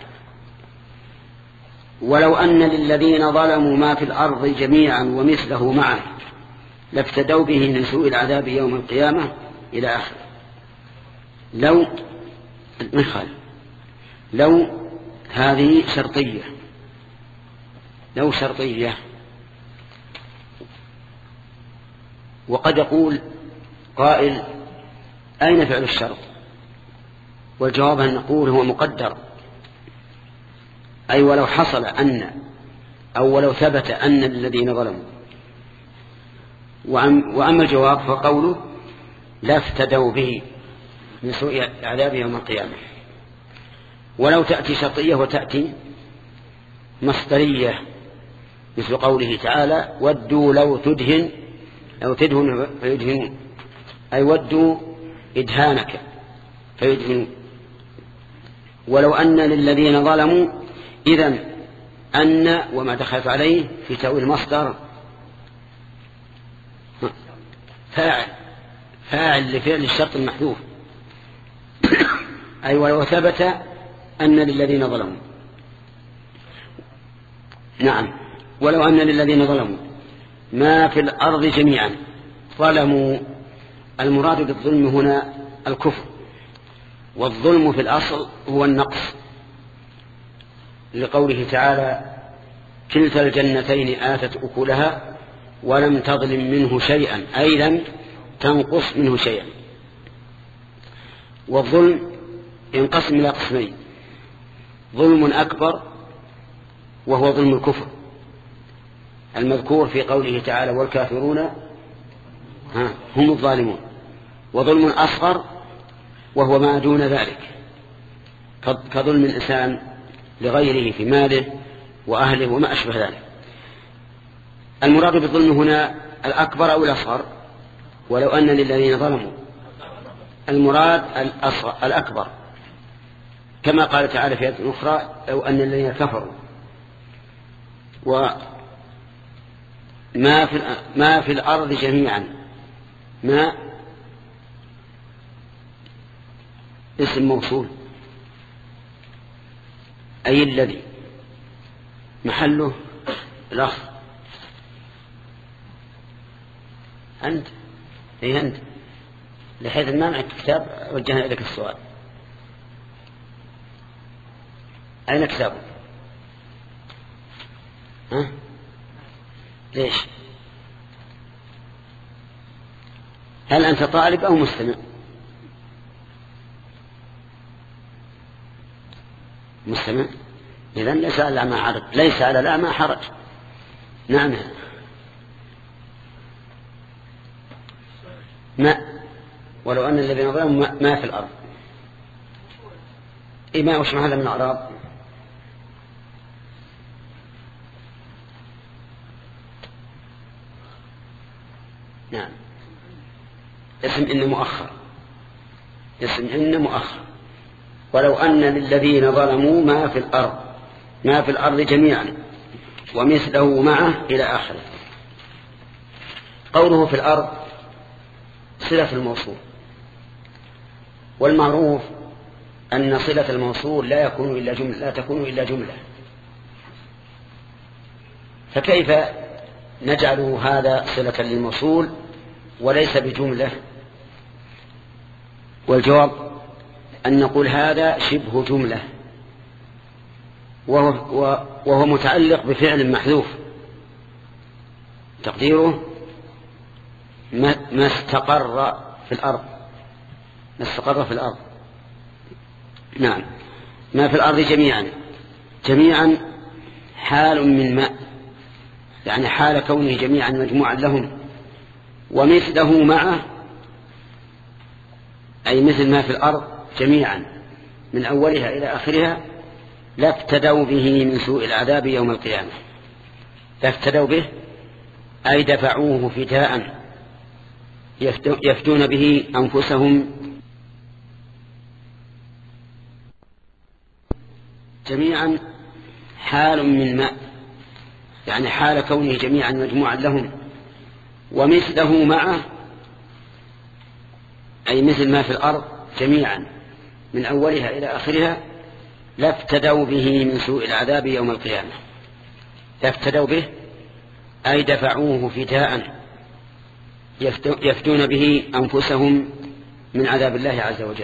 ولو أن للذين ظلموا ما في الأرض جميعا ومثله معه لافتدوا به من سوء العذاب يوم القيامة إلى آخر. لو مثل لو هذه شرطية، لو شرطية. وقد يقول قائل أين فعل الشرط؟ والجواب أن نقول هو مقدر، أي ولو حصل أن أو ولو ثبت أن الذين ظلموا. وأما الجواب فقوله لا افتدوا به من سوء عذاب يوم القيامة. ولو تأتي شرطية وتأتي مصدرية مثل قوله تعالى ودوا لو تدهن لو تدهن فيدهنون، أي ودوا إدهانك فيدهنون. ولو أن للذين ظلموا إذن أن وما دخلت عليه في تأويل المصدر فاعل فاعل لفعل الشرط المحذوف أي ولو ثبت أن للذين ظلموا. نعم ولو أن للذين ظلموا ما في الأرض جميعا. ظلموا المراد بالظلم هنا الكفر، والظلم في الأصل هو النقص، لقوله تعالى كلتا الجنتين آتت أكلها ولم تظلم منه شيئا، أي لم تنقص منه شيئا. والظلم ينقسم إلى قسمين: ظلم أكبر وهو ظلم الكفر المذكور في قوله تعالى والكافرون هم الظالمون، وظلم أصغر وهو ما دون ذلك كظلم الإنسان لغيره في ماله وأهله وما أشبه ذلك. المراد بالظلم هنا الأكبر أو الأصغر؟ ولو أن للذين ظلموا المراد الأصغر الأكبر، كما قال تعالى في آية أخرى لو أن الذين كفروا. وما في ما في الأرض جميعا ما اسم موصول أي الذي محله الأخ أنت أي أنت لحيث ما معك كتاب وجهنا إليك السؤال. أين كتابك؟ ها؟ ليش؟ هل أنت طالب أو مستمع؟ مستمع. إذن ليس على الأعمى حرج، ليس على الأعمى حرج. نعم ما ولو أن الذين ظلموا ما في الأرض إيه ما وش هذا من الأعراب؟ نعم اسم إن مؤخر، اسم إن مؤخر. ولو أن للذين ظلموا ما في الأرض ما في الأرض جميعا ومثله معه إلى آخره. قوله في الأرض صلة الموصول، والمعروف أن صلة الموصول لا يكون إلا جملة لا تكون إلا جملة، فكيف نجعل هذا صلة للموصول وليس بجملة؟ والجواب أن نقول هذا شبه جملة، وهو, وهو متعلق بفعل محذوف تقديره ما استقر في الأرض ما استقر في الأرض نعم ما في الأرض جميعا جميعا حال من ماء، يعني حال كونه جميعا مجموعا لهم، ومثله معه أي مثل ما في الأرض جميعا من أولها إلى آخرها لافتدوا به من سوء العذاب يوم القيامة. لافتدوا به أي دفعوه فداء يفتون به أنفسهم جميعا حال من ماء، يعني حال كونه جميعا مجموعا لهم، ومثله معه أي مثل ما في الأرض جميعا من أولها إلى آخرها لافتدوا به من سوء العذاب يوم القيامة. لافتدوا به أي دفعوه فداء يفتون به أنفسهم من عذاب الله عز وجل.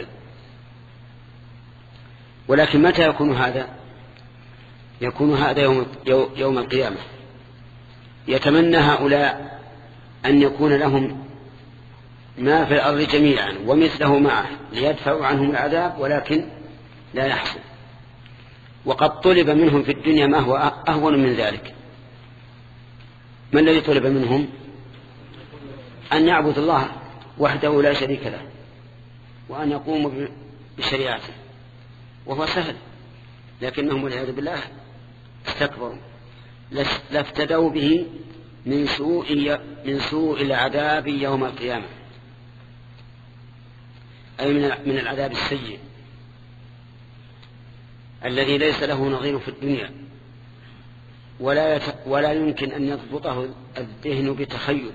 ولكن متى يكون هذا؟ يكون هذا يوم, يوم القيامة. يتمنى هؤلاء أن يكون لهم ما في الأرض جميعا ومثله معه ليدفعوا عنهم العذاب، ولكن لا يحصل. وقد طلب منهم في الدنيا ما هو أهون من ذلك. ما الذي طلب منهم؟ أن يعبد الله وحده لا شريك له، وأن يقوموا بشريعته، وهو سهل، لكنهم والعياذ بالله استكبروا. لافتدوا به من سوء من سوء العذاب يوم القيامة، أي من العذاب السيء الذي ليس له نظير في الدنيا، ولا ولا يمكن أن يضبطه الذهن بتخيل،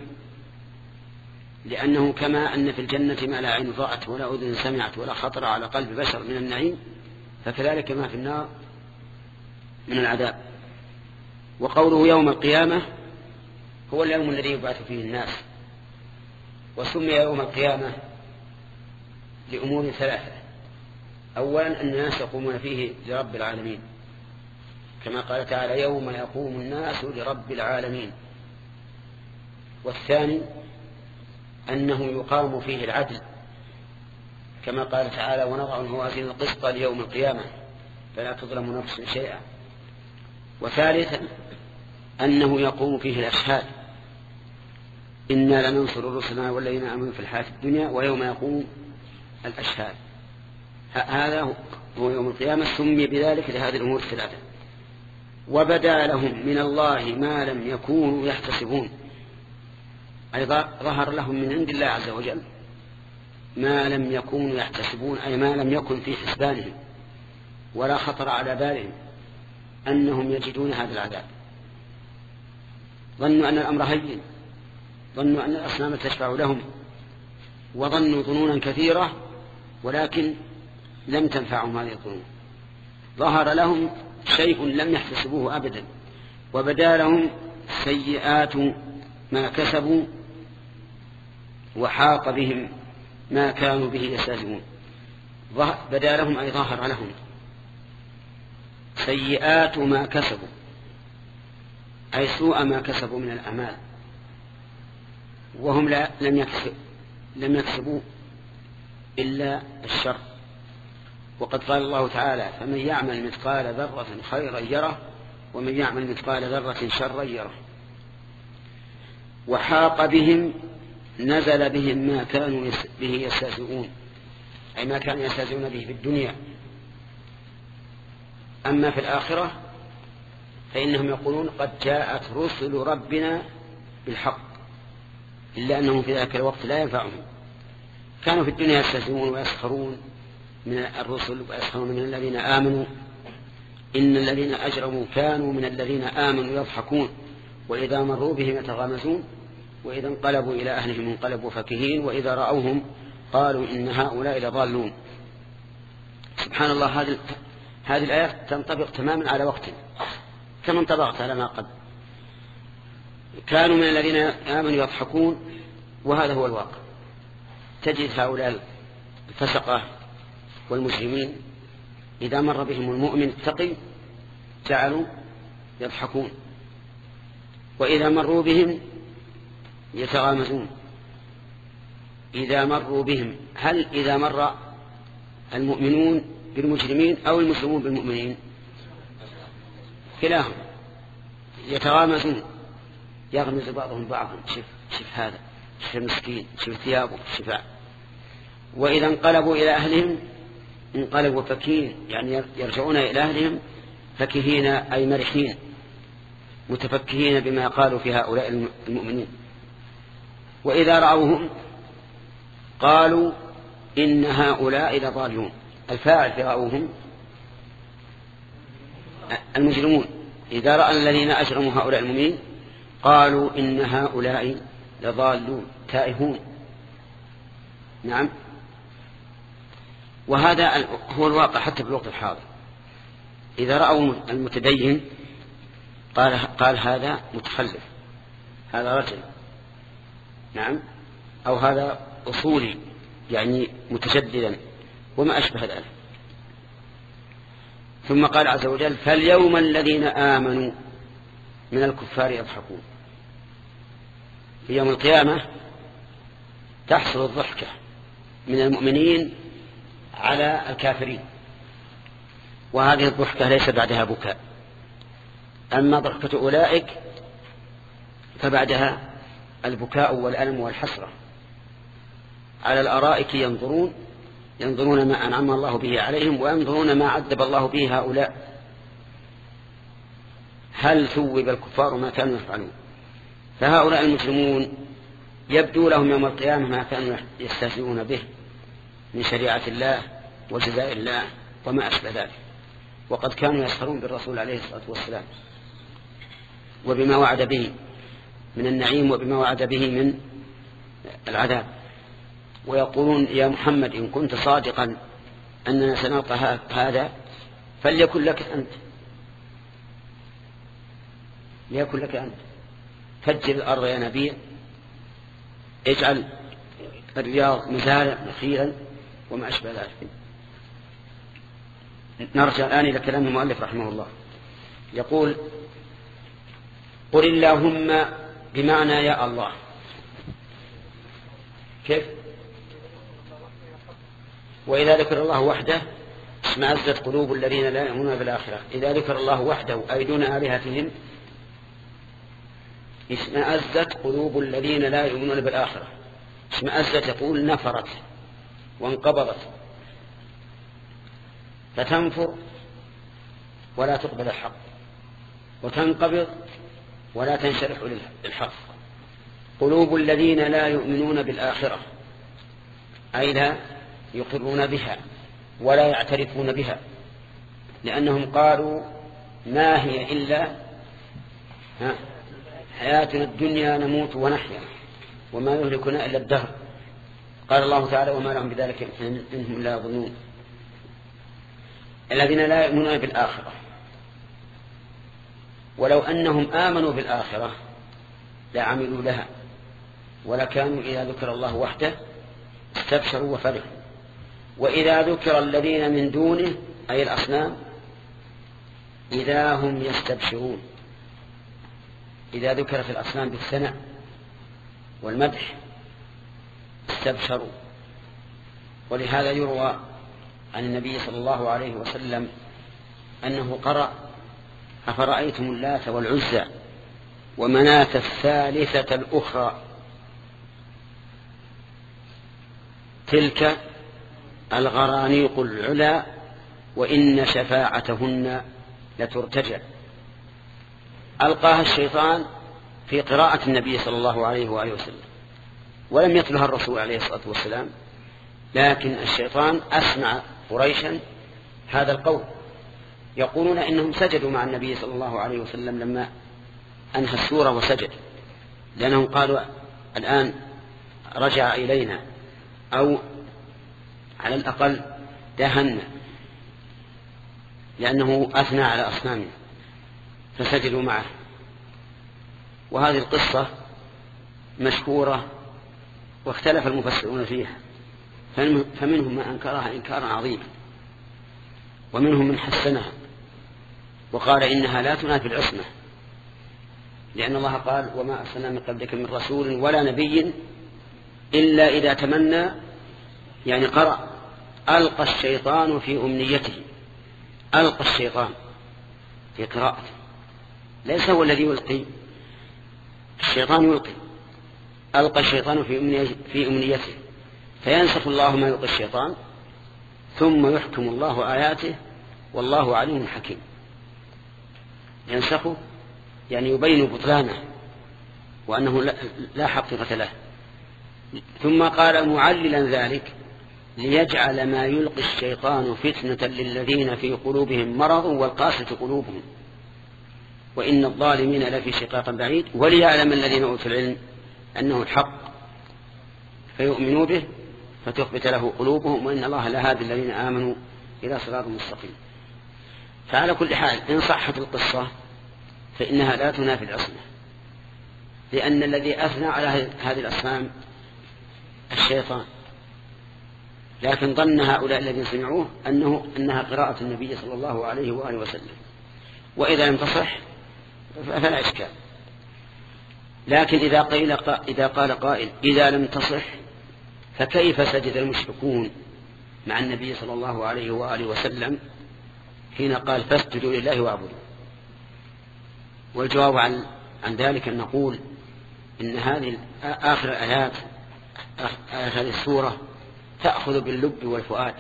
لأنه كما أن في الجنة ما لا عين رأت ولا أذن سمعت ولا خطر على قلب بشر من النعيم، فكذلك ما في النار من العذاب. وقوله يوم القيامة هو اليوم الذي يبعث فيه الناس، وسمي يوم القيامة لأمور ثلاثة. أولا أن الناس يقومون فيه لرب العالمين، كما قال تعالى يوم يقوم الناس لرب العالمين. والثاني أنه يقام فيه العدل، كما قال تعالى ونضع الموازين القسط ليوم القيامة فلا تظلم نفس شيئا. وثالثا أنه يقوم فيه الأشهاد، إنا لننصر رسلنا والذين آمنوا في الحياة الدنيا ويوم يقوم الأشهاد. هذا هو يوم القيامة، سمي بذلك لهذه الأمور الثلاثة. وبدا لهم من الله ما لم يكونوا يحتسبون، أي ظهر لهم من عند الله عز وجل ما لم يكونوا يحتسبون، أي ما لم يكن في حسبانهم ولا خطر على بالهم أنهم يجدون هذا العذاب. ظنوا أن الأمر هين، ظنوا أن الأصنام تشفع لهم، وظنوا ظنونا كثيرة، ولكن لم تنفعهم هذه الظنون. ظهر لهم شيء لم يحتسبوه أبدا، وبدا لهم سيئات ما كسبوا وحاق بهم ما كانوا به يستهزئون. بدا لهم أي ظهر لهم سيئات ما كسبوا، أي سوء ما كسبوا من الأعمال، وهم لا لم يكسب لم يكسبوا إلا الشر. وقد قال الله تعالى فمن يعمل مثقال ذرة خيرا يره ومن يعمل مثقال ذرة شرا يره. وحاق بهم نزل بهم ما كانوا به يستهزئون، أي ما كانوا يستهزئون به في الدنيا. أما في الآخرة فإنهم يقولون قد جاءت رسل ربنا بالحق، إلا أنهم في ذلك الوقت لا ينفعهم. كانوا في الدنيا يستهزئون ويسخرون من الرسل ويسخرون من الذين آمنوا. إن الذين أجرموا كانوا من الذين آمنوا يضحكون وإذا مروا بهم يتغامزون وإذا انقلبوا إلى أهلهم انقلبوا فكهين وإذا رأوهم قالوا إن هؤلاء لضالون. سبحان الله هذه هذه الآية تنطبق تماما على وقت كما انطبقت على ما قبل. كانوا من الذين آمنوا يضحكون، وهذا هو الواقع. تجد هؤلاء الفسقة والمجرمين إذا مر بهم المؤمن التقي جعلوا يضحكون، وإذا مروا بهم يتغامزون. إذا مروا بهم، هل إذا مر المؤمنون بالمجرمين أو المسلمون بالمؤمنين؟ كلاهم يتغامزون، يغمز بعضهم بعضا. شوف شوف هذا، شوف المسكين، شوف ثيابه، شوف. وإذا انقلبوا إلى أهلهم انقلبوا فكين، يعني يرجعون إلى أهلهم فكهين أي مرحين متفكهين بما قالوا في هؤلاء المؤمنين. وإذا رأوهم قالوا إن هؤلاء لضالون. الفاعل في رأوهم المجرمون، إذا رأى الذين أجرموا هؤلاء المؤمنين قالوا إن هؤلاء لضالون تائهون. نعم، وهذا هو الواقع حتى في الوقت الحاضر. إذا رأوا المتدين قال, قال هذا متخلف، هذا رجل، نعم، أو هذا أصولي يعني متشددا وما أشبه ذلك. ثم قال عز وجل فاليوم الذين آمنوا من الكفار يضحكون. في يوم القيامة تحصل الضحكة من المؤمنين على الكافرين، وهذه الضحكة ليس بعدها بكاء. أما ضحكة أولئك فبعدها البكاء والألم والحسرة. على الأرائك ينظرون ينظرون ما أنعم الله به عليهم وينظرون ما عذب الله به هؤلاء، هل ثوب الكفار ما كانوا يفعلون. فهؤلاء المجرمون يبدو لهم يوم القيامة ما كانوا يستهزئون به من شريعة الله وجزاء الله وما أشبه ذلك، وقد كانوا يسخرون بالرسول عليه الصلاة والسلام وبما وعد به من النعيم وبما وعد به من العذاب، ويقولون يا محمد إن كنت صادقا أننا سنلقى هذا فليكن لك أنت، ليكن لك أنت، فجر الأرض يا نبي، اجعل الرياض مزارع نخيلا وما أشبه ذلك. نرجع الآن إلى كلام المؤلف رحمه الله. يقول قل اللهم بمعنى يا الله. كيف؟ وإذا ذكر الله وحده اشمأزت قلوب الذين لا يؤمنون بالآخرة. إذا ذكر الله وحده أي دون آلهتهم اشمأزت قلوب الذين لا يؤمنون بالآخرة. اشمأزت يقول نفرت وانقبضت، فتنفر ولا تقبل الحق، وتنقبض ولا تنشرح للحق. قلوب الذين لا يؤمنون بالآخرة أي لا يقرون بها ولا يعترفون بها، لأنهم قالوا ما هي إلا حياتنا الدنيا نموت ونحيا وما يهلكنا إلا الدهر. قال الله تعالى وما لهم بذلك إنهم لا يظنون. الذين لا يؤمنون بالآخرة، ولو أنهم آمنوا بالآخرة لعملوا لها ولكانوا إذا ذكر الله وحده استبشروا وفرحوا. وإذا ذكر الذين من دونه أي الأصنام إذا هم يستبشرون. إذا ذكرت الأصنام بالثناء والمدح استبشروا. ولهذا يروى عن النبي صلى الله عليه وسلم أنه قرأ أفرأيتم اللات والعزى ومناة الثالثة الأخرى تلك الغرانيق العلا وإن شفاعتهن لترتجى. ألقاها الشيطان في قراءة النبي صلى الله عليه وآله وسلم ولم يتلها الرسول عليه الصلاة والسلام، لكن الشيطان أسمع قريشا هذا القول. يقولون إنهم سجدوا مع النبي صلى الله عليه وسلم لما أنهى السورة وسجد، لأنهم قالوا الآن رجع إلينا أو على الأقل دهنا لأنه أثنى على أصنامه فسجدوا معه. وهذه القصة مشهورة واختلف المفسرون فيها، فمنهم من أنكرها إنكارا عظيما، ومنهم من حسنها وقال إنها لا تنافي العصمة، لأن الله قال وما أرسلنا من قبلك من رسول ولا نبي إلا إذا تمنى، يعني قرأ ألقى الشيطان في أمنيته. ألقى الشيطان في قراءته، ليس هو الذي يلقي، الشيطان يلقي. ألقى الشيطان في أمنيته فينسخ الله ما يلقي الشيطان ثم يحكم الله آياته والله عليم حكيم. ينسخه يعني يبين بطلانه وأنه لا حقيقة له. ثم قال معللا ذلك ليجعل ما يلقي الشيطان فتنة للذين في قلوبهم مرض والقاسية قلوبهم وإن الظالمين لفي شقاق بعيد وليعلم الذين أوتوا العلم أنه الحق فيؤمنوا به فتخبت له قلوبهم وإن الله لهادي الذين آمنوا إلى صراط مستقيم. فعلى كل حال إن صحت القصة فإنها لا تنافي العصمة، لأن الذي أثنى على هذه الأصنام الشيطان، لكن ظن هؤلاء الذين سمعوه أنه أنها قراءة النبي صلى الله عليه وآله وسلم، وإذا لم تصح فلا إشكال. لكن إذا قيل إذا قال قائل إذا لم تصح فكيف سجد المشركون مع النبي صلى الله عليه وآله وسلم حين قال فاسجدوا لله واعبدوا؟ والجواب عن عن ذلك أن نقول إن هذه آخر الآيات هذه السورة تأخذ باللب والفؤاد،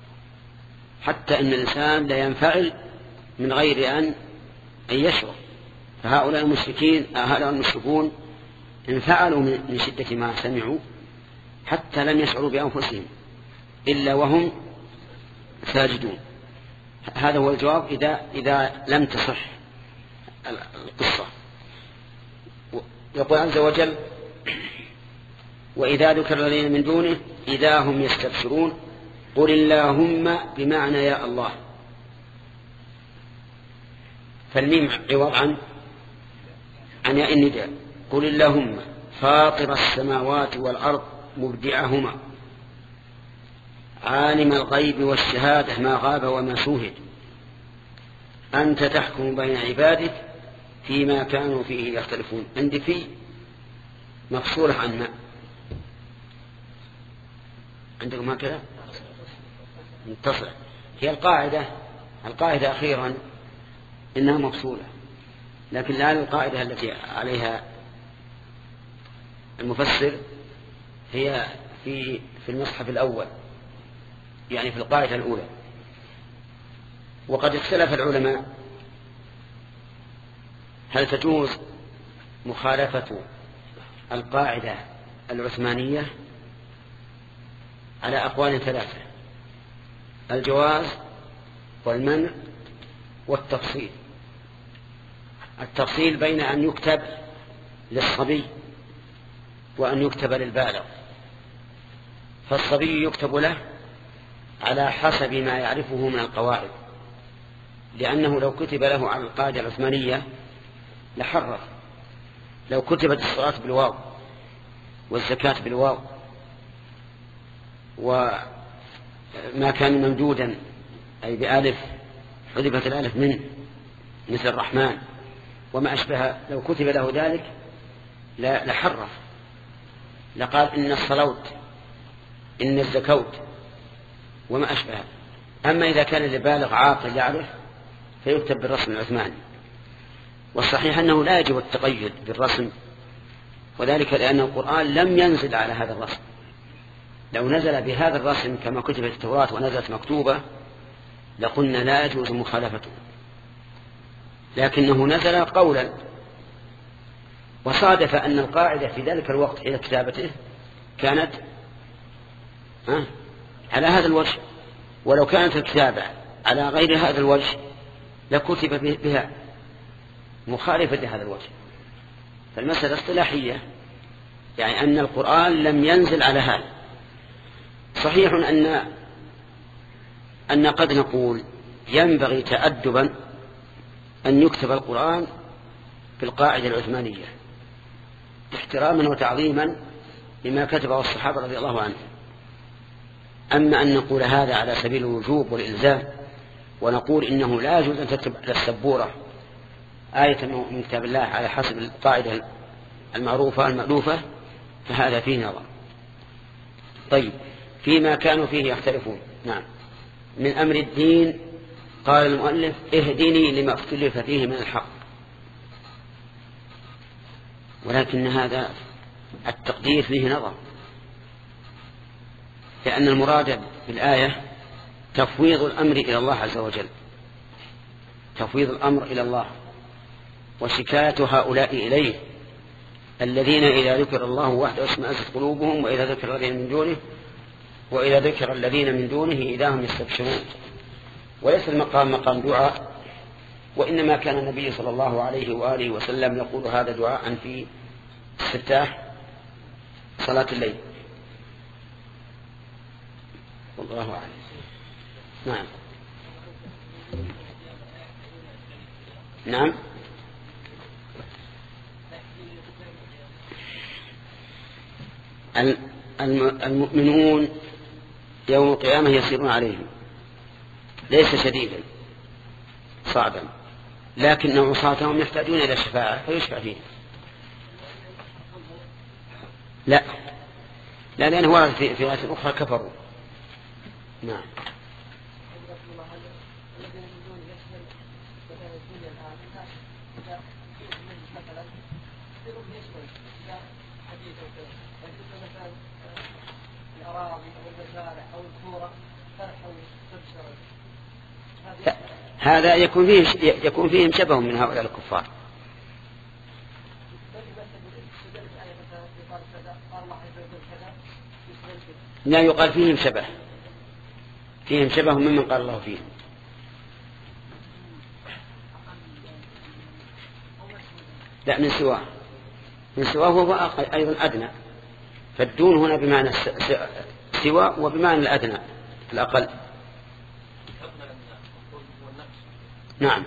حتى إن الإنسان لا ينفعل من غير أن يشعر. فهؤلاء المشركين هؤلاء المشركون انفعلوا من شدة ما سمعوا حتى لم يشعروا بأنفسهم إلا وهم ساجدون. هذا هو الجواب إذا إذا لم تصح القصة. يقول عز وجل وإذا ذكر الذين من دونه إذا هم يستبشرون قل اللهم بمعنى يا الله. فالميم عوض عن عن ياء النداء. قل اللهم فاطر السماوات والأرض مبدعهما عالم الغيب والشهادة ما غاب وما شوهد أنت تحكم بين عبادك فيما كانوا فيه يختلفون. عندي في مفصولة عن ما عندكم هكذا متصل. هي القاعدة القاعدة أخيرا إنها مفصولة، لكن لا القاعدة التي عليها المفسر هي في في المصحف الأول، يعني في القاعدة الأولى. وقد اختلف العلماء هل تجوز مخالفة القاعدة العثمانية على أقوال ثلاثة: الجواز والمنع والتفصيل. التفصيل بين أن يكتب للصبي وأن يكتب للبالغ. فالصبي يكتب له على حسب ما يعرفه من القواعد، لأنه لو كتب له على القاعدة العثمانية لحرف. لو كتبت الصلاة بالواو والزكاة بالواو وما كان ممدودا أي بألف حذفت الألف منه مثل الرحمن وما أشبه، لو كتب له ذلك لحرف، لقال إن الصلوت إن الزكوت وما أشبه. أما إذا كان لبالغ عاقل يعرف فيكتب بالرسم العثماني. والصحيح أنه لا يجب التقيد بالرسم، وذلك لأن القرآن لم ينزل على هذا الرسم. لو نزل بهذا الرسم كما كتبت التوراة ونزلت مكتوبة لقلنا لا يجوز مخالفته، لكنه نزل قولا. وصادف أن القاعدة في ذلك الوقت حين كتابته كانت على هذا الوجه، ولو كانت الكتابة على غير هذا الوجه لكتب بها مخالفة لهذا الوجه. فالمسألة اصطلاحية، يعني أن القرآن لم ينزل على هذا. صحيح أن أن قد نقول ينبغي تأدبا أن يكتب القرآن بالقاعدة العثمانية احتراما وتعظيما لما كتبه الصحابة رضي الله عنهم. أما أن نقول هذا على سبيل الوجوب والإلزام ونقول إنه لا يجوز أن تكتب على السبورة آية من كتاب الله على حسب القاعدة المعروفة المألوفة، فهذا فيه نظر. طيب، فيما كانوا فيه يختلفون. نعم. من أمر الدين قال المؤلف اهدني لما اختلف فيه من الحق، ولكن هذا التقدير فيه نظر، لأن المراد بالآية تفويض الأمر إلى الله عز وجل، تفويض الأمر إلى الله وشكاية هؤلاء إليه الذين إذا ذكر الله وحده اشمأزت قلوبهم وإذا ذكر الذين من دونه وإذا ذكر الذين من دونه إذا هم يستبشرون. وليس المقام مقام دعاء، وإنما كان النبي صلى الله عليه وآله وسلم يقول هذا دعاء في استفتاح صلاة الليل. والله أعلم. نعم. نعم. المؤمنون يوم القيامة يسيرون عليهم، ليس شديدا صعبا، لكن عصاتهم يحتاجون إلى شفاعة فيشفع فيه. لا لا لأنه ورد في آيات أخرى كفروا. نعم. هذا يكون فيه يكون فيهم شبه من هؤلاء الكفار. لا يقال فيهم شبه، فيهم شبه ممن قال الله فيهم. لا، من سواه، من سواه هو أيضا أدنى، فالدون هنا بمعنى سواه وبمعنى الأدنى الأقل. نعم.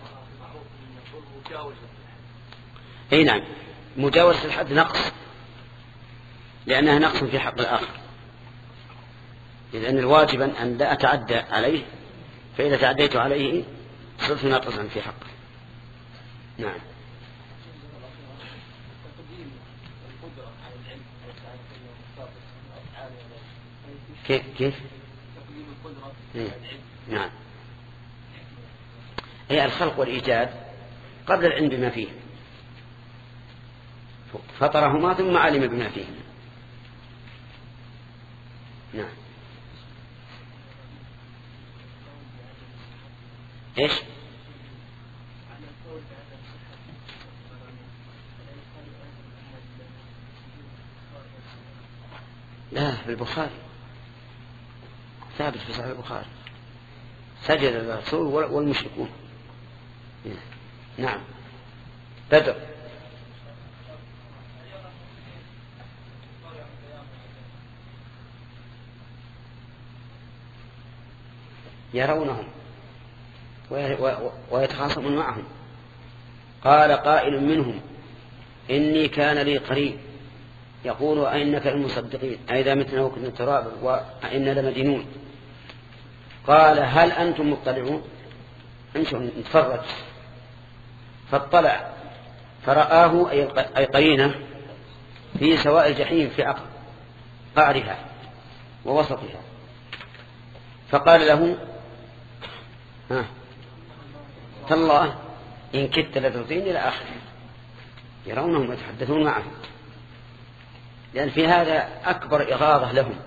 أي نعم، مجاوزة الحد نقص، لأنها نقص في حق الآخر، لأن الواجب أن لا أتعدى عليه، فإذا تعديت عليه صرت ناقصا في حقه. نعم. كيف كيف نعم. هي الخلق والإيجاد قبل العلم بما فيه، فطرهما ثم علم بما فيه. نعم. إيش؟ لا، في البخاري ثابت في صحيح البخاري سجد الرسول والمشركون. نعم. بدر. يرونهم ويتخاصمون معهم. قال قائل منهم إني كان لي قريب يقول أئنك المصدقين أئذا متنا وكنا ترابا وإنا لمدينون. قال هل أنتم مطلعون؟ امشوا نتفرج. فاطلع فرآه أي قرينه في سواء الجحيم في قعرها ووسطها، فقال له ها تالله إن كدت لتردين إلى آخره. يرونهم يتحدثون معهم، لأن في هذا أكبر إغاظة لهم،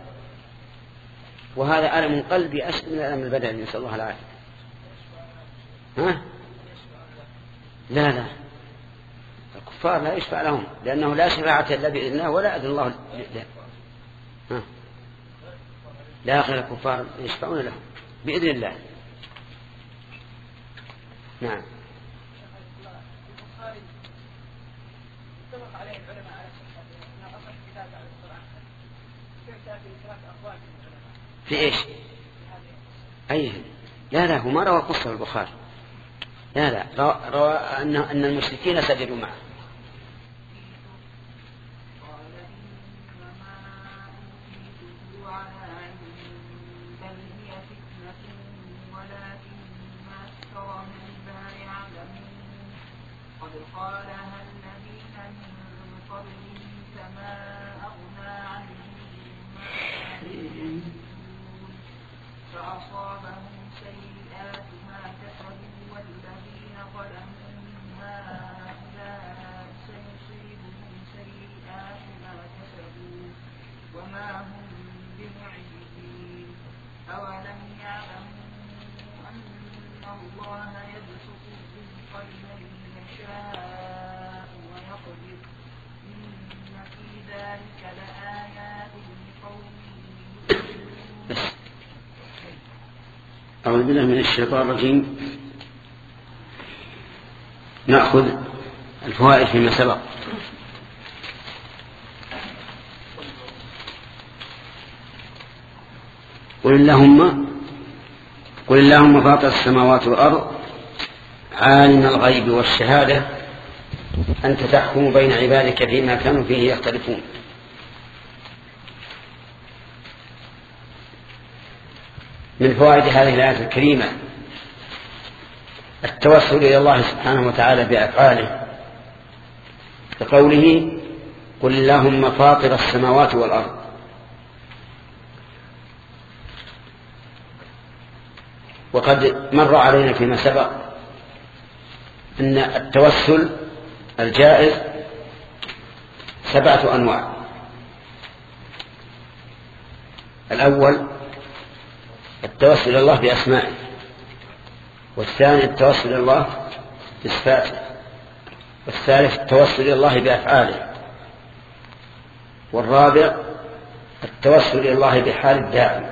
وهذا ألم قلبي أشد من ألم البدن، نسأل الله العافية. ها؟ لا لا، الكفار لا يشفع لهم، لأنه لا شفاعة إلا بإذن الله ولا أذن الله له. ها؟ لا، غير الكفار يشفعون لهم بإذن الله. نعم. في إيش؟ أيه؟ لا لا هو ما روى قصة البخاري، لا لا روى أن أن المشركين سجدوا معه.
قالها الذين من قبلهم فما أغنى عنهم فأصابهم سيئات ما كسبوا والذين ظلموا هؤلاء سيصيبهم سيئات ما كسبوا وما هم بمعجزين أولم يعلموا أن الله يبسط الرزق لمن يشاء ويقدر إن في ذلك لآيات لقوم يؤمنون.
أعوذ بالله من الشيطان الرجيم. نأخذ الفوائد فيما سبق. قل اللهم قل اللهم فاطر السماوات والأرض عالم الغيب والشهادة أنت تحكم بين عبادك فيما كانوا فيه يختلفون. من فوائد هذه الآية الكريمة التوسل إلى الله سبحانه وتعالى بأفعاله كقوله قل اللهم فاطر السماوات والأرض. وقد مر علينا فيما سبق أن التوسل الجائز سبعة أنواع. الأول التوسل إلى الله بأسمائه، والثاني التوسل إلى الله بصفاته، والثالث التوسل إلى الله بأفعاله، والرابع التوسل إلى الله بحال الداعي،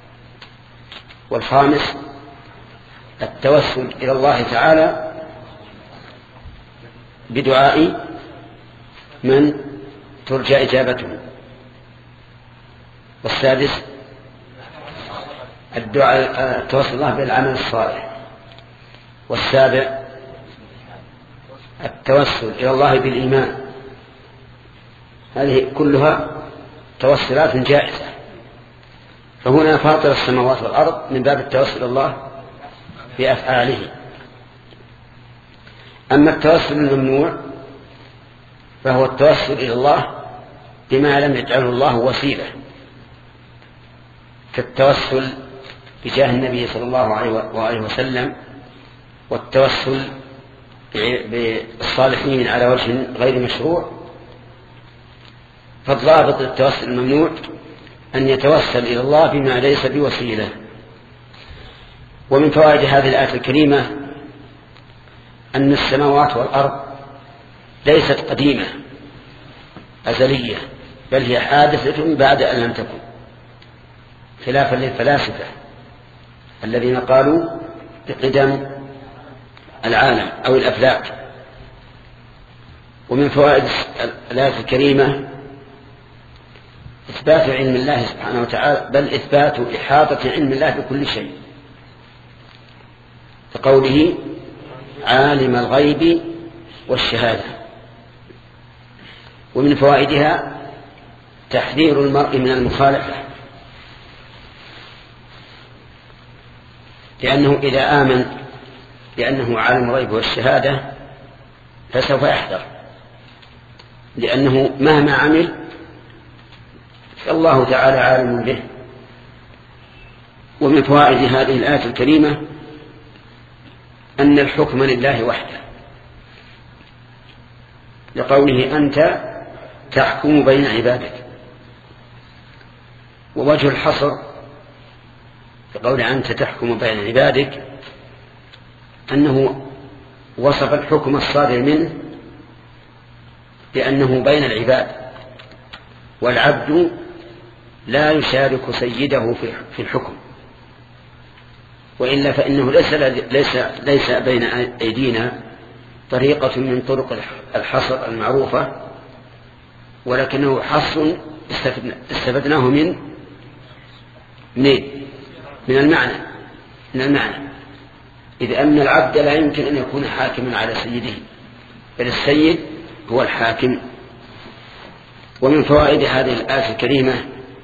والخامس التوسل إلى الله تعالى بدعاء من ترجى إجابته، والسادس الدعاء التوسل الله بالعمل الصالح، والسابع التوسل إلى الله بالإيمان. هذه كلها توسلات جائزة. فهنا فاطر السماوات والأرض من باب التوسل إلى الله بأفعاله. أما التوسل الممنوع فهو التوسل إلى الله بما لم يجعله الله وسيلة، كالتوسل بجاه النبي صلى الله عليه وسلم، والتوسل بالصالحين على وجه غير مشروع. فالضابط للتوسل الممنوع أن يتوسل إلى الله بما ليس بوسيلة. ومن فوائد هذه الآية الكريمة أن السماوات والأرض ليست قديمة أزلية، بل هي حادثة بعد أن لم تكن، خلافا للفلاسفة الذين قالوا بقدم العالم أو الأفلاك. ومن فوائد الآية الكريمة إثبات علم الله سبحانه وتعالى، بل إثبات إحاطة علم الله بكل شيء، كقوله عالم الغيب والشهادة. ومن فوائدها تحذير المرء من المخالفة، لأنه إذا آمن لأنه عالم الغيب والشهادة فسوف يحذر، لأنه مهما عمل فالله تعالى عالم به. ومن فوائد هذه الآية الكريمة أن الحكم لله وحده، لقوله أنت تحكم بين عبادك. ووجه الحصر لقول أنت تحكم بين عبادك أنه وصف الحكم الصادر منه بأنه بين العباد، والعبد لا يشارك سيده في الحكم، وإلا فإنه ليس, ليس, ليس بين أيدينا طريقة من طرق الحصر المعروفة، ولكنه حصر استفدناه من من من المعنى من المعنى إذ أن العبد لا يمكن أن يكون حاكما على سيده، بل السيد هو الحاكم. ومن فوائد هذه الآية الكريمة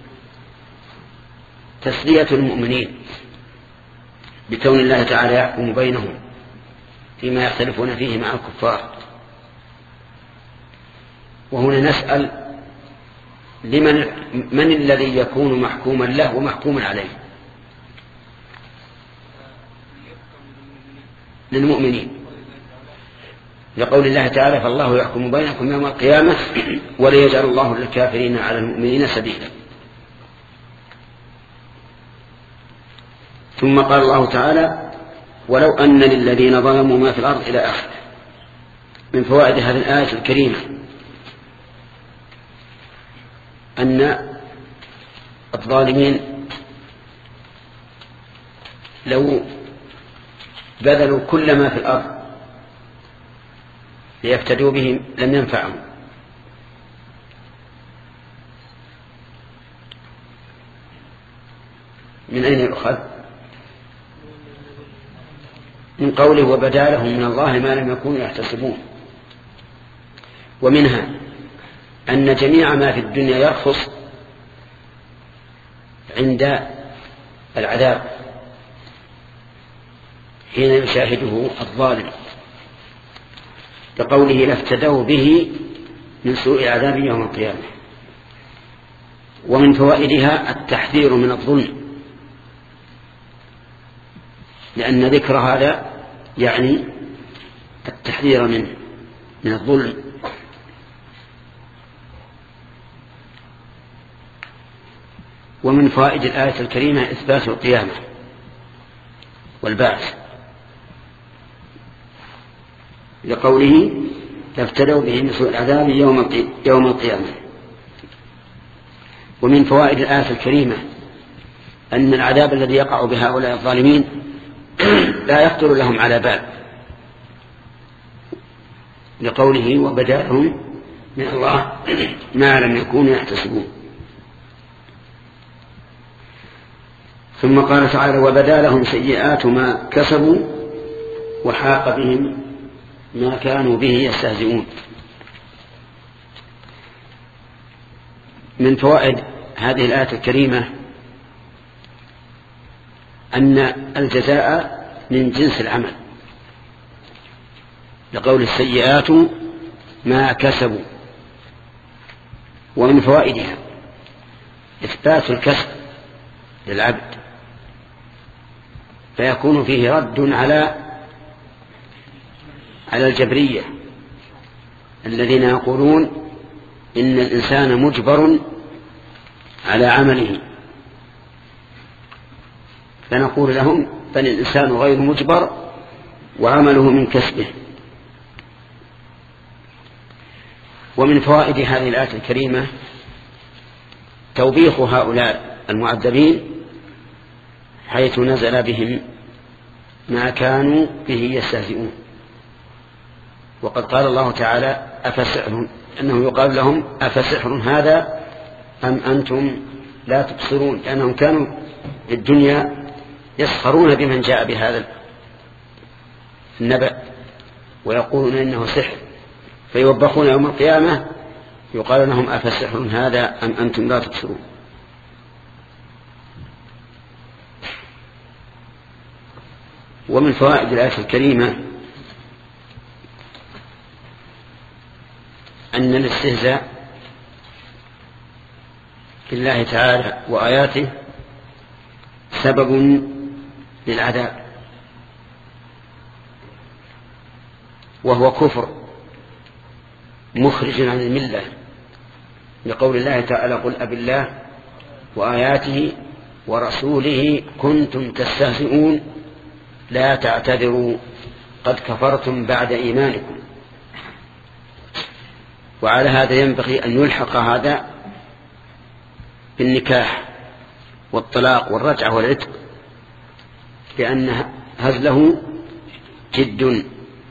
تسلية المؤمنين بكون الله تعالى يحكم بينهم فيما يختلفون فيه مع الكفار. وهنا نسأل لمن من الذي يكون محكوما له ومحكوما عليه؟ للمؤمنين، لقول الله تعالى فالله يحكم بينكم يوم القيامة وليجعل الله للكافرين على المؤمنين سبيلا. ثم قال الله تعالى ولو أن للذين ظلموا ما في الأرض إلى آخره. من فوائد هذه الآية الكريمة أن الظالمين لو بذلوا كل ما في الأرض ليفتدوا بهم لم ينفعهم. من أين يؤخذ؟ من قوله وبدا لهم من الله ما لم يكونوا يحتسبون. ومنها أن جميع ما في الدنيا يرخص عند العذاب حين يشاهده الظالم، لقوله لافتدوا به من سوء العذاب يوم القيامة. ومن فوائدها التحذير من الظلم، لأن ذكر هذا يعني التحذير منه من الظلم. ومن فوائد الآية الكريمة إثبات القيامة والبعث، لقوله لافتدوا به من سوء العذاب يوم القيامة. ومن فوائد الآية الكريمة أن العذاب الذي يقع بهؤلاء الظالمين لا يخطر لهم على بال، لقوله وبدا لهم من الله ما لم يكونوا يحتسبون. ثم قال تعالى وبدا لهم سيئات ما كسبوا وحاق بهم ما كانوا به يستهزئون. من فوائد هذه الآية الكريمة أن الجزاء من جنس العمل، لقول السيئات ما كسبوا. ومن فوائدها إثبات الكسب للعبد، فيكون فيه رد على على الجبرية الذين يقولون إن الإنسان مجبر على عمله، فنقول لهم بل الإنسان غير مجبر وعمله من كسبه. ومن فوائد هذه الآية الكريمة توبيخ هؤلاء المعذبين حيث نزل بهم ما كانوا به يستهزئون. وقد قال الله تعالى أفسحر، أنه يقال لهم أفسحر هذا أم أنتم لا تبصرون، لأنهم كانوا في الدنيا يسخرون بمن جاء بهذا النبأ ويقولون إنه سحر، فيوبخون يوم القيامة يقال لهم أفسحر هذا أم أنتم لا تبصرون. ومن فوائد الآية الكريمة أن الاستهزاء بالله تعالى وآياته سبب للعذاب، وهو كفر مخرج عن الملة، لقول الله تعالى قل أبالله وآياته ورسوله كنتم تستهزئون لا تعتذروا قد كفرتم بعد إيمانكم. وعلى هذا ينبغي أن يلحق هذا بالنكاح والطلاق والرجعة والعتق، لأن هزله جد،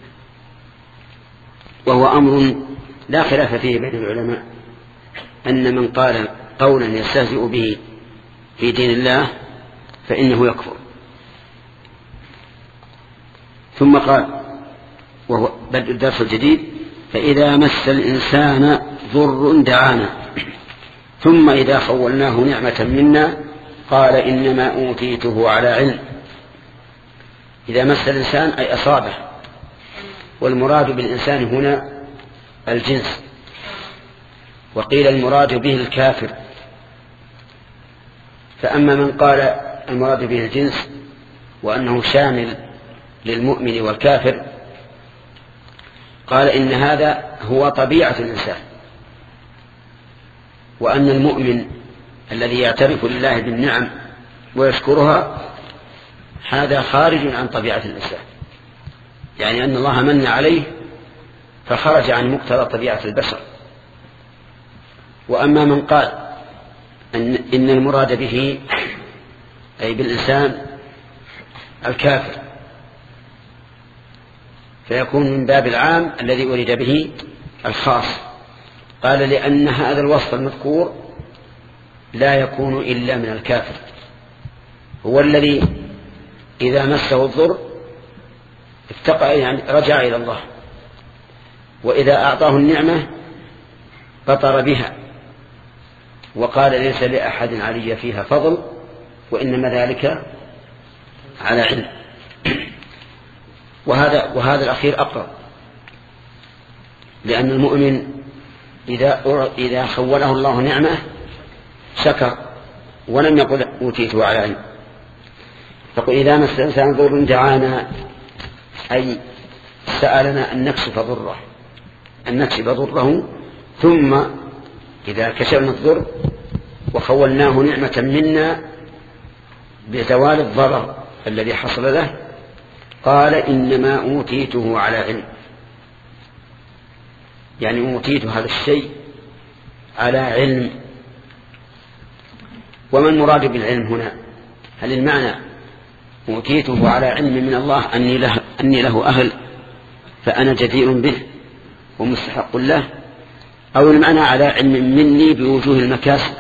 وهو أمر لا خلاف فيه بين العلماء أن من قال قولا يستهزئ به في دين الله فإنه يكفر. ثم قال وهو بدء الدرس الجديد: فإذا مس الإنسان ضر دعانا ثم إذا خولناه نعمة منا قال إنما أوتيته على علم. إذا مس الإنسان أي أصابه، والمراد بالإنسان هنا الجنس، وقيل المراد به الكافر. فأما من قال المراد به الجنس وأنه شامل للمؤمن والكافر قال إن هذا هو طبيعة الإنسان، وأن المؤمن الذي يعترف لله بالنعم ويشكرها هذا خارج عن طبيعة الإنسان، يعني أن الله من عليه فخرج عن مقتضى طبيعة البشر. وأما من قال أن إن المراد به أي بالإنسان الكافر فيكون من باب العام الذي أريد به الخاص. قال لأن هذا الوصف المذكور لا يكون إلا من الكافر، هو الذي إذا مسه الضر اتقى يعني رجع إلى الله، وإذا أعطاه النعمة بطر بها وقال ليس لأحد علي فيها فضل وإنما ذلك على علم. وهذا, وهذا الأخير أقرب، لأن المؤمن إذا, إذا خوله الله نعمة شكر ولم يقل أوتيته على علم. فقل إذا مس الإنسان ضر دعانا أي سألنا أن نكشف ضره أن نكشف ضره ثم إذا كشفنا الضر وخولناه نعمة منا بزوال الضرر الذي حصل له قال إنما أوتيته على علم، يعني أوتيت هذا الشيء على علم. وما المراد بالعلم هنا؟ هل المعنى أوتيته على علم من الله أني له, أني له أهل فأنا جدير به ومستحق له، أو المعنى على علم مني بوجوه المكاسب؟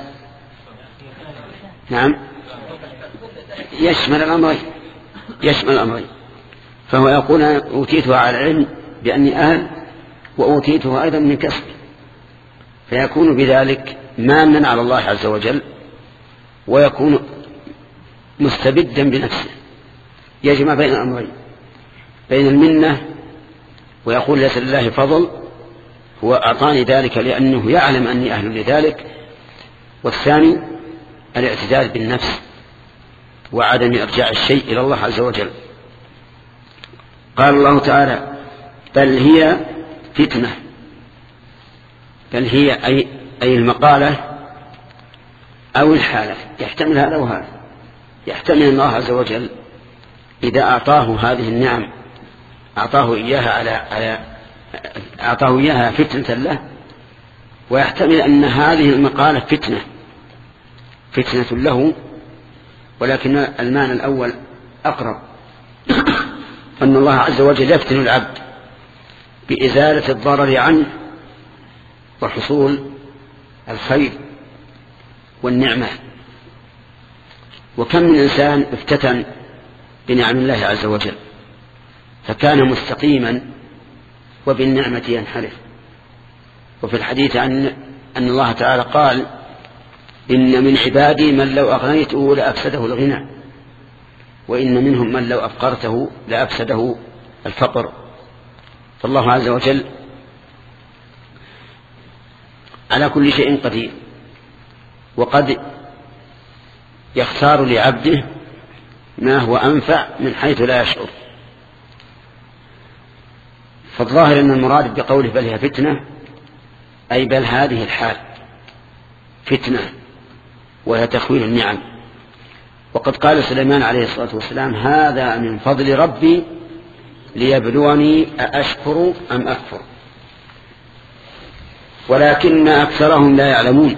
نعم، يشمل الأمرين يشمل الأمرين فهو يقول أوتيته على علم بأني أهل وأوتيته أيضا من كسب، فيكون بذلك مانا على الله عز وجل ويكون مستبدا بنفسه، يجمع بين الأمرين، بين المنة ويقول ليس لله فضل هو أعطاني ذلك لأنه يعلم أني أهل لذلك، والثاني الاعتداد بالنفس وعدم إرجاع الشيء إلى الله عز وجل. قال الله تعالى بل هي فتنة، بل هي أي, أي المقالة أو الحالة، يحتمل هذا وهذا. يحتمل الله عز وجل إذا أعطاه هذه النعم أعطاه إياها على, على أعطاه إياها فتنة له، ويحتمل أن هذه المقالة فتنة فتنة له، ولكن المعنى الأول أقرب، أن الله عز وجل يفتن العبد بإزالة الضرر عنه وحصول الخير والنعمة. وكم من إنسان افتتن بنعم الله عز وجل فكان مستقيما وبالنعمة ينحرف. وفي الحديث عن أن الله تعالى قال إن من عبادي من لو أغنيته لأفسده الغنى وإن منهم من لو أفقرته لأفسده الفقر. فالله عز وجل على كل شيء قدير، وقد يختار لعبده ما هو أنفع من حيث لا يشعر. فالظاهر أن المراد بقوله بل هي فتنة أي بل هذه الحال فتنة وهي تخويل النعم. وقد قال سليمان عليه الصلاة والسلام هذا من فضل ربي ليبلوني أأشكر أم أكفر، ولكن أكثرهم لا يعلمون.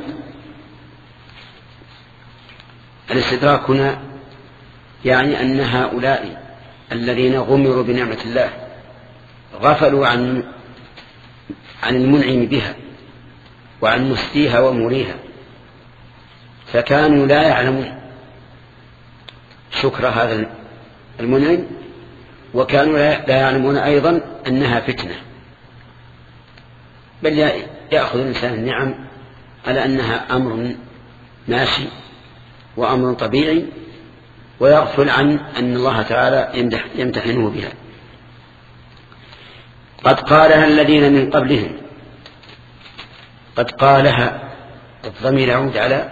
الاستدراك هنا يعني أن هؤلاء الذين غمروا بنعمة الله غفلوا عن عن المنعم بها وعن مسديها ومريها، فكانوا لا يعلمون شكر هذا المنعم وكانوا لا يعلمون أيضا أنها فتنة، بل يأخذ الإنسان النعم على أنها أمر ماشي وأمر طبيعي، ويغفل عن أن الله تعالى يمتحنه بها. قد قالها الذين من قبلهم، قد قالها الضمير يعود على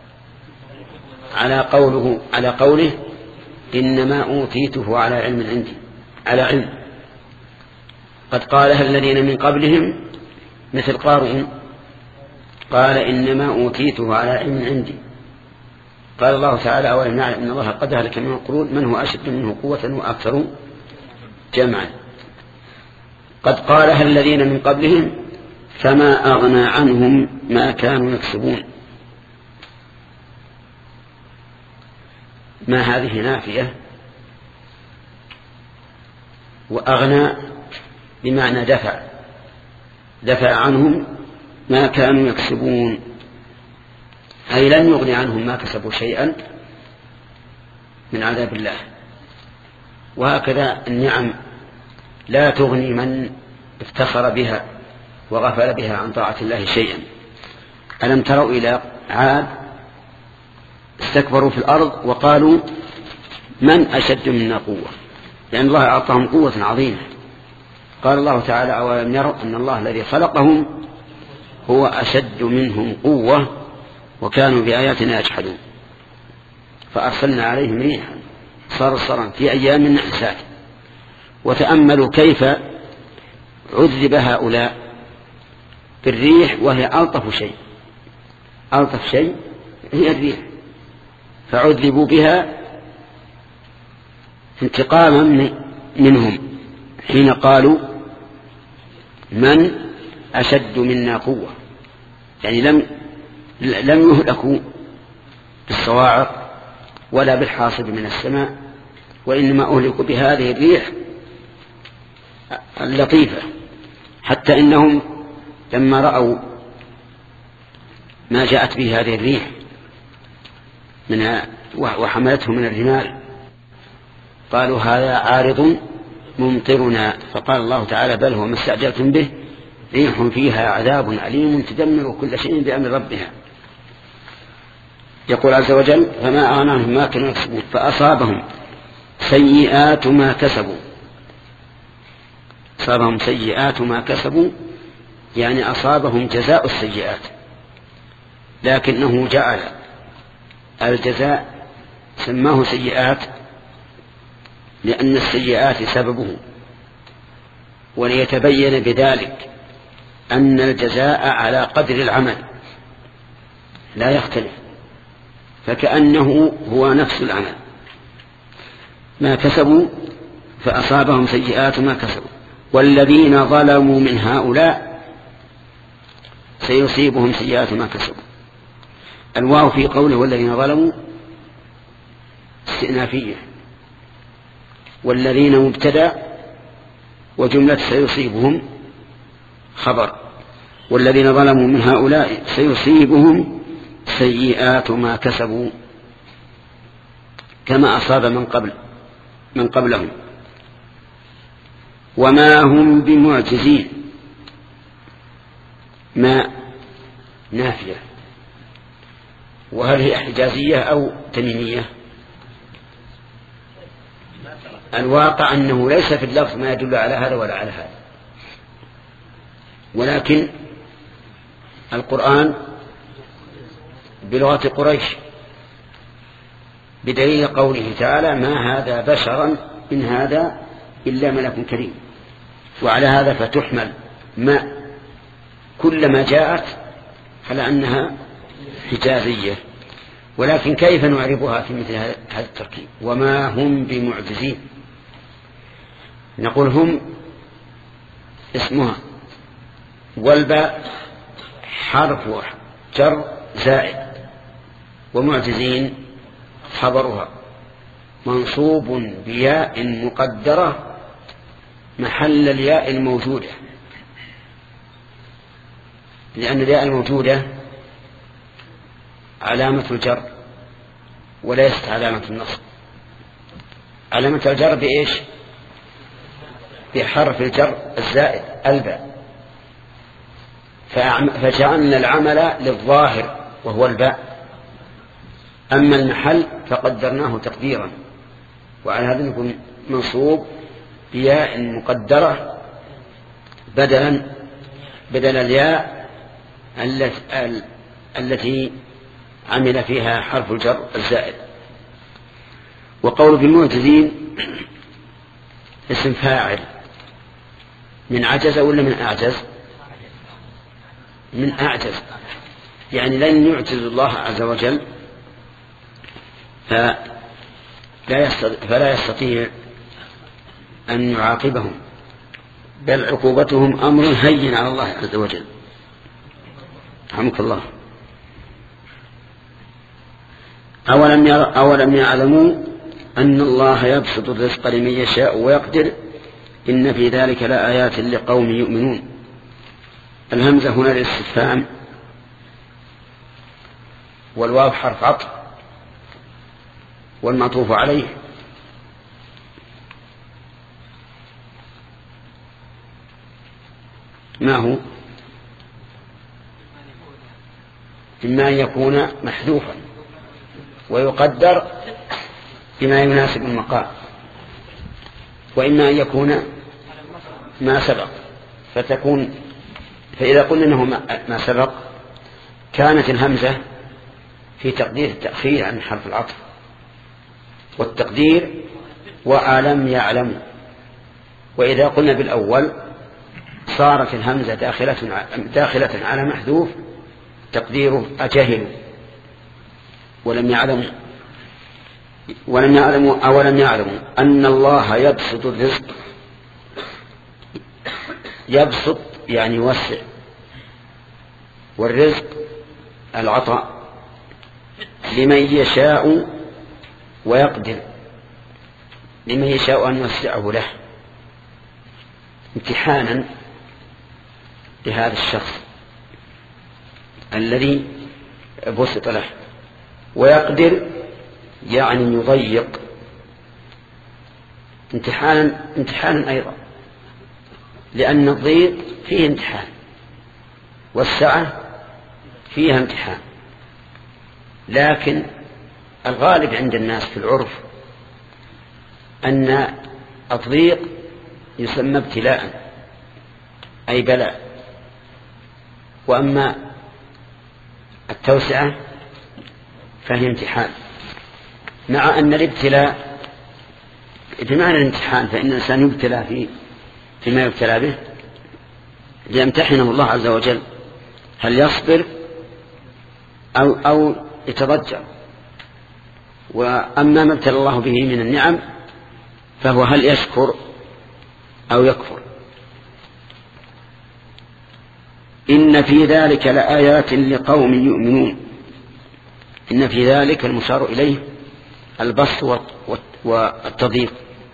على قوله على قوله إنما أوتيته على علم عندي، على علم. قد قالها الذين من قبلهم مثل قارون، قال إنما أوتيته على علم عندي. قال الله تعالى أولم نعلم أن الله قد أهلك من القرون من هو أشد منه قوة وأكثر جمعا. قد قالها الذين من قبلهم فما أغنى عنهم ما كانوا يكسبون. ما هذه نافية، وأغنى بمعنى دفع، دفع عنهم ما كانوا يكسبون، أي لن يغني عنهم ما كسبوا شيئا من عذاب الله. وهكذا النعم لا تغني من افتخر بها وغفل بها عن طاعة الله شيئا. ألم تروا إلى عاد استكبروا في الأرض وقالوا من أشد منا قوة، لأن الله أعطاهم قوة عظيمة. قال الله تعالى أولم يروا أن الله الذي خلقهم هو أشد منهم قوة وكانوا بآياتنا يجحدون. فأرسلنا عليهم ريحا صرصرا في أيام نحسات. وتأملوا كيف عذب هؤلاء بالريح وهي ألطف شيء، ألطف شيء هي الريح، فعذبوا بها انتقاما منهم حين قالوا من أشد منا قوة، يعني لم لم يهلكوا بالصواعق ولا بالحاصب من السماء، وإنما أهلكوا بهذه الريح اللطيفة. حتى إنهم لما رأوا ما جاءت به هذه الريح من وحملته من الرمال قالوا هذا عارض ممطرنا. فقال الله تعالى بل هو ما استعجلتم به ريح فيها عذاب أليم تدمر كل شيء بأمر ربها. يقول عز وجل فما أغنى عنهم ما كانوا يكسبون فأصابهم سيئات ما كسبوا. أصابهم سيئات ما كسبوا يعني أصابهم جزاء السيئات، لكنه جعل الجزاء سماه سيئات لأن السيئات سببه، وليتبين بذلك أن الجزاء على قدر العمل لا يختلف، فكأنه هو نفس العمل. ما كسبوا فأصابهم سيئات ما كسبوا والذين ظلموا من هؤلاء سيصيبهم سيئات ما كسبوا. الواو في قوله والذين ظلموا استئنافية، والذين مبتدأ وجملة سيصيبهم خبر، والذين ظلموا من هؤلاء سيصيبهم سيئات ما كسبوا كما أصاب من قبل من قبلهم وما هم بمعجزين. ما نافية، وهل هي حجازية أو تميمية؟ الواقع أنه ليس في اللفظ ما يدل على هذا ولا على هذا، ولكن القرآن بلغة قريش بدليل قوله تعالى ما هذا بشرا إن هذا إلا ملك كريم. وعلى هذا فتحمل ما كلما جاءت على أنها حجازية. ولكن كيف نعربها في مثل هذا التركيب؟ وما هم بمعجزين. نقول هم اسمها والباء حرف جر زائد، ومعجزين خبرها منصوب بياء مقدرة محل الياء الموجودة، لأن الياء الموجودة علامة الجر وليست علامة النصب. علامة الجر بإيش؟ بحرف الجر الزائد الباء، فجعلنا العمل للظاهر وهو الباء. أما المحل فقدرناه تقديرا، وعلى هذا يكون منصوب بياء مقدرة بدلا بدل الياء التي عمل فيها حرف الجر الزائد. وقول بالمعجزين اسم فاعل من عجز ولا من أعجز؟ من أعجز، يعني لن يعجز الله عز وجل فلا يستطيع, فلا يستطيع أن يعاقبهم، بل عقوبتهم أمر هين على الله عز وجل. رحمك الله. أولم, أولم يعلموا أن الله يبسط الرزق لمن يشاء ويقدر إن في ذلك لآيات لقوم يؤمنون. الهمزة هنا للاستفهام، والواو حرف عطف، والمعطوف عليه ما هو؟ إما أن يكون محذوفا ويقدر بما يناسب المقام، وإما أن يكون ما سبق فتكون. فإذا قلنا أنه ما سبق كانت الهمزة في تقدير التأخير عن حرف العطف، والتقدير وألم يعلموا. وإذا قلنا بالأول صارت الهمزة داخلة, داخلة على محذوف تقديره أجهلوا ولم يعلموا ولم يعلموا أولم يعلموا أن الله يبسط الرزق. يبسط يعني يوسع، والرزق العطاء لمن يشاء ويقدر، لمن يشاء أن يوسعه له امتحانا لهذا الشخص الذي بسط له، ويقدر يعني يضيق امتحانا امتحانا أيضا، لأن الضيق فيه امتحان والسعة فيها امتحان. لكن الغالب عند الناس في العرف أن الضيق يسمى ابتلاء أي بلاء، وأما التوسعة فهي امتحان، مع أن الابتلاء بمعنى الامتحان، فإن الإنسان يبتلى فيه فيما يبتلى به ليمتحنه الله عز وجل هل يصبر أو, أو يتضجر. وأما ما ابتلى الله به من النعم فهو هل يشكر أو يكفر. إن في ذلك لآيات لقوم يؤمنون. إن في ذلك المشار إليه البسط والتضييق.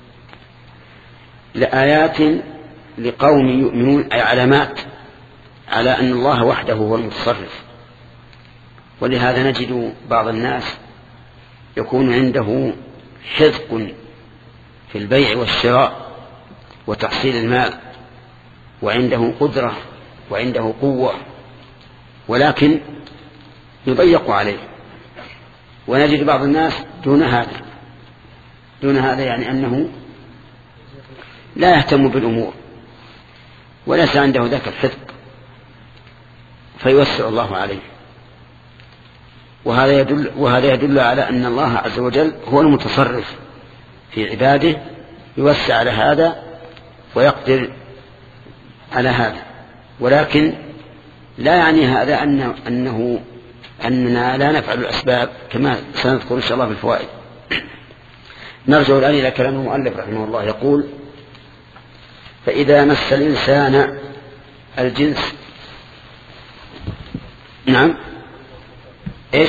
لآيات لقوم يؤمنون أي علامات على أن الله وحده هو المتصرف. ولهذا نجد بعض الناس يكون عنده حذق في البيع والشراء وتحصيل المال، وعنده قدرة وعنده قوة، ولكن يضيق عليه. ونجد بعض الناس دون هذا دون هذا يعني أنه لا يهتم بالأمور وليس عنده ذاك الحذق فيوسع الله عليه. وهذا يدل, وهذا يدل على أن الله عز وجل هو المتصرف في عباده، يوسع على هذا ويقدر على هذا. ولكن لا يعني هذا أنه, أنه أننا لا نفعل الأسباب كما سنذكر إن شاء الله في الفوائد. نرجع الآن إلى كلام المؤلف رحمه الله، يقول: فإذا مس الإنسان الجنس. نعم إيش؟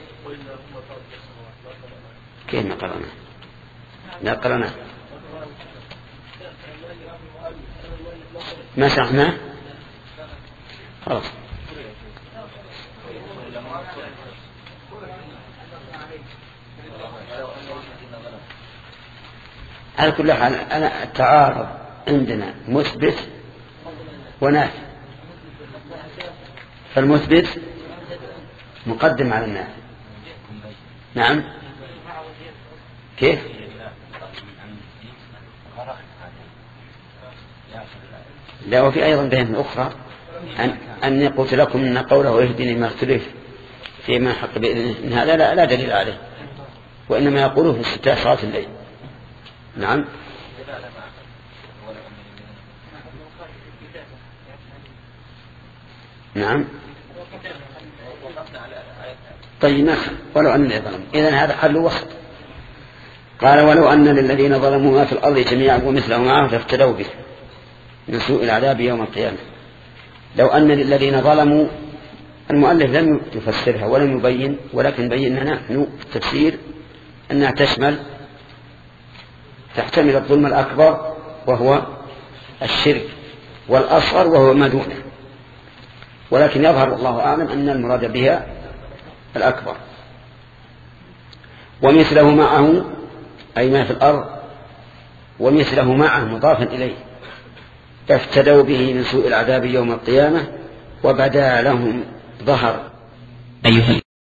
كيف ما قرأنا؟ لا قرأنا ما شرحنا خلاص. على كل حال أنا التعارض عندنا مثبت ونافي، فالمثبت مقدم على النافي. نعم كيف؟ لا، وفي أيضا بين أخرى أن أني قلت لكم أن قوله يهدني ما اختلف فيما حق بإذن هذا لا, لا دليل عليه، وإنما يقوله في ستة صلاة الليل. نعم. نعم. طيب نعم. ولو أن ظلموا، إذن هذا حل وسط. قال ولو أن للذين ظلموا ما في الأرض جميعا ومثله معه لافتدوا به من سوء العذاب يوم القيامة. لو أن للذين ظلموا، المؤلف لم يفسرها ولم يبين، ولكن بينا نحن في التفسير أنها تشمل تحتمل الظلم الأكبر وهو الشرك، والأصغر وهو ما دونه، ولكن يظهر الله أعلم أن المراد بها الأكبر. ومثله معه أي ما في الأرض، ومثله معه مضافا إليه، افتدوا به من سوء العذاب يوم القيامة وبدا لهم ظهر.
أيها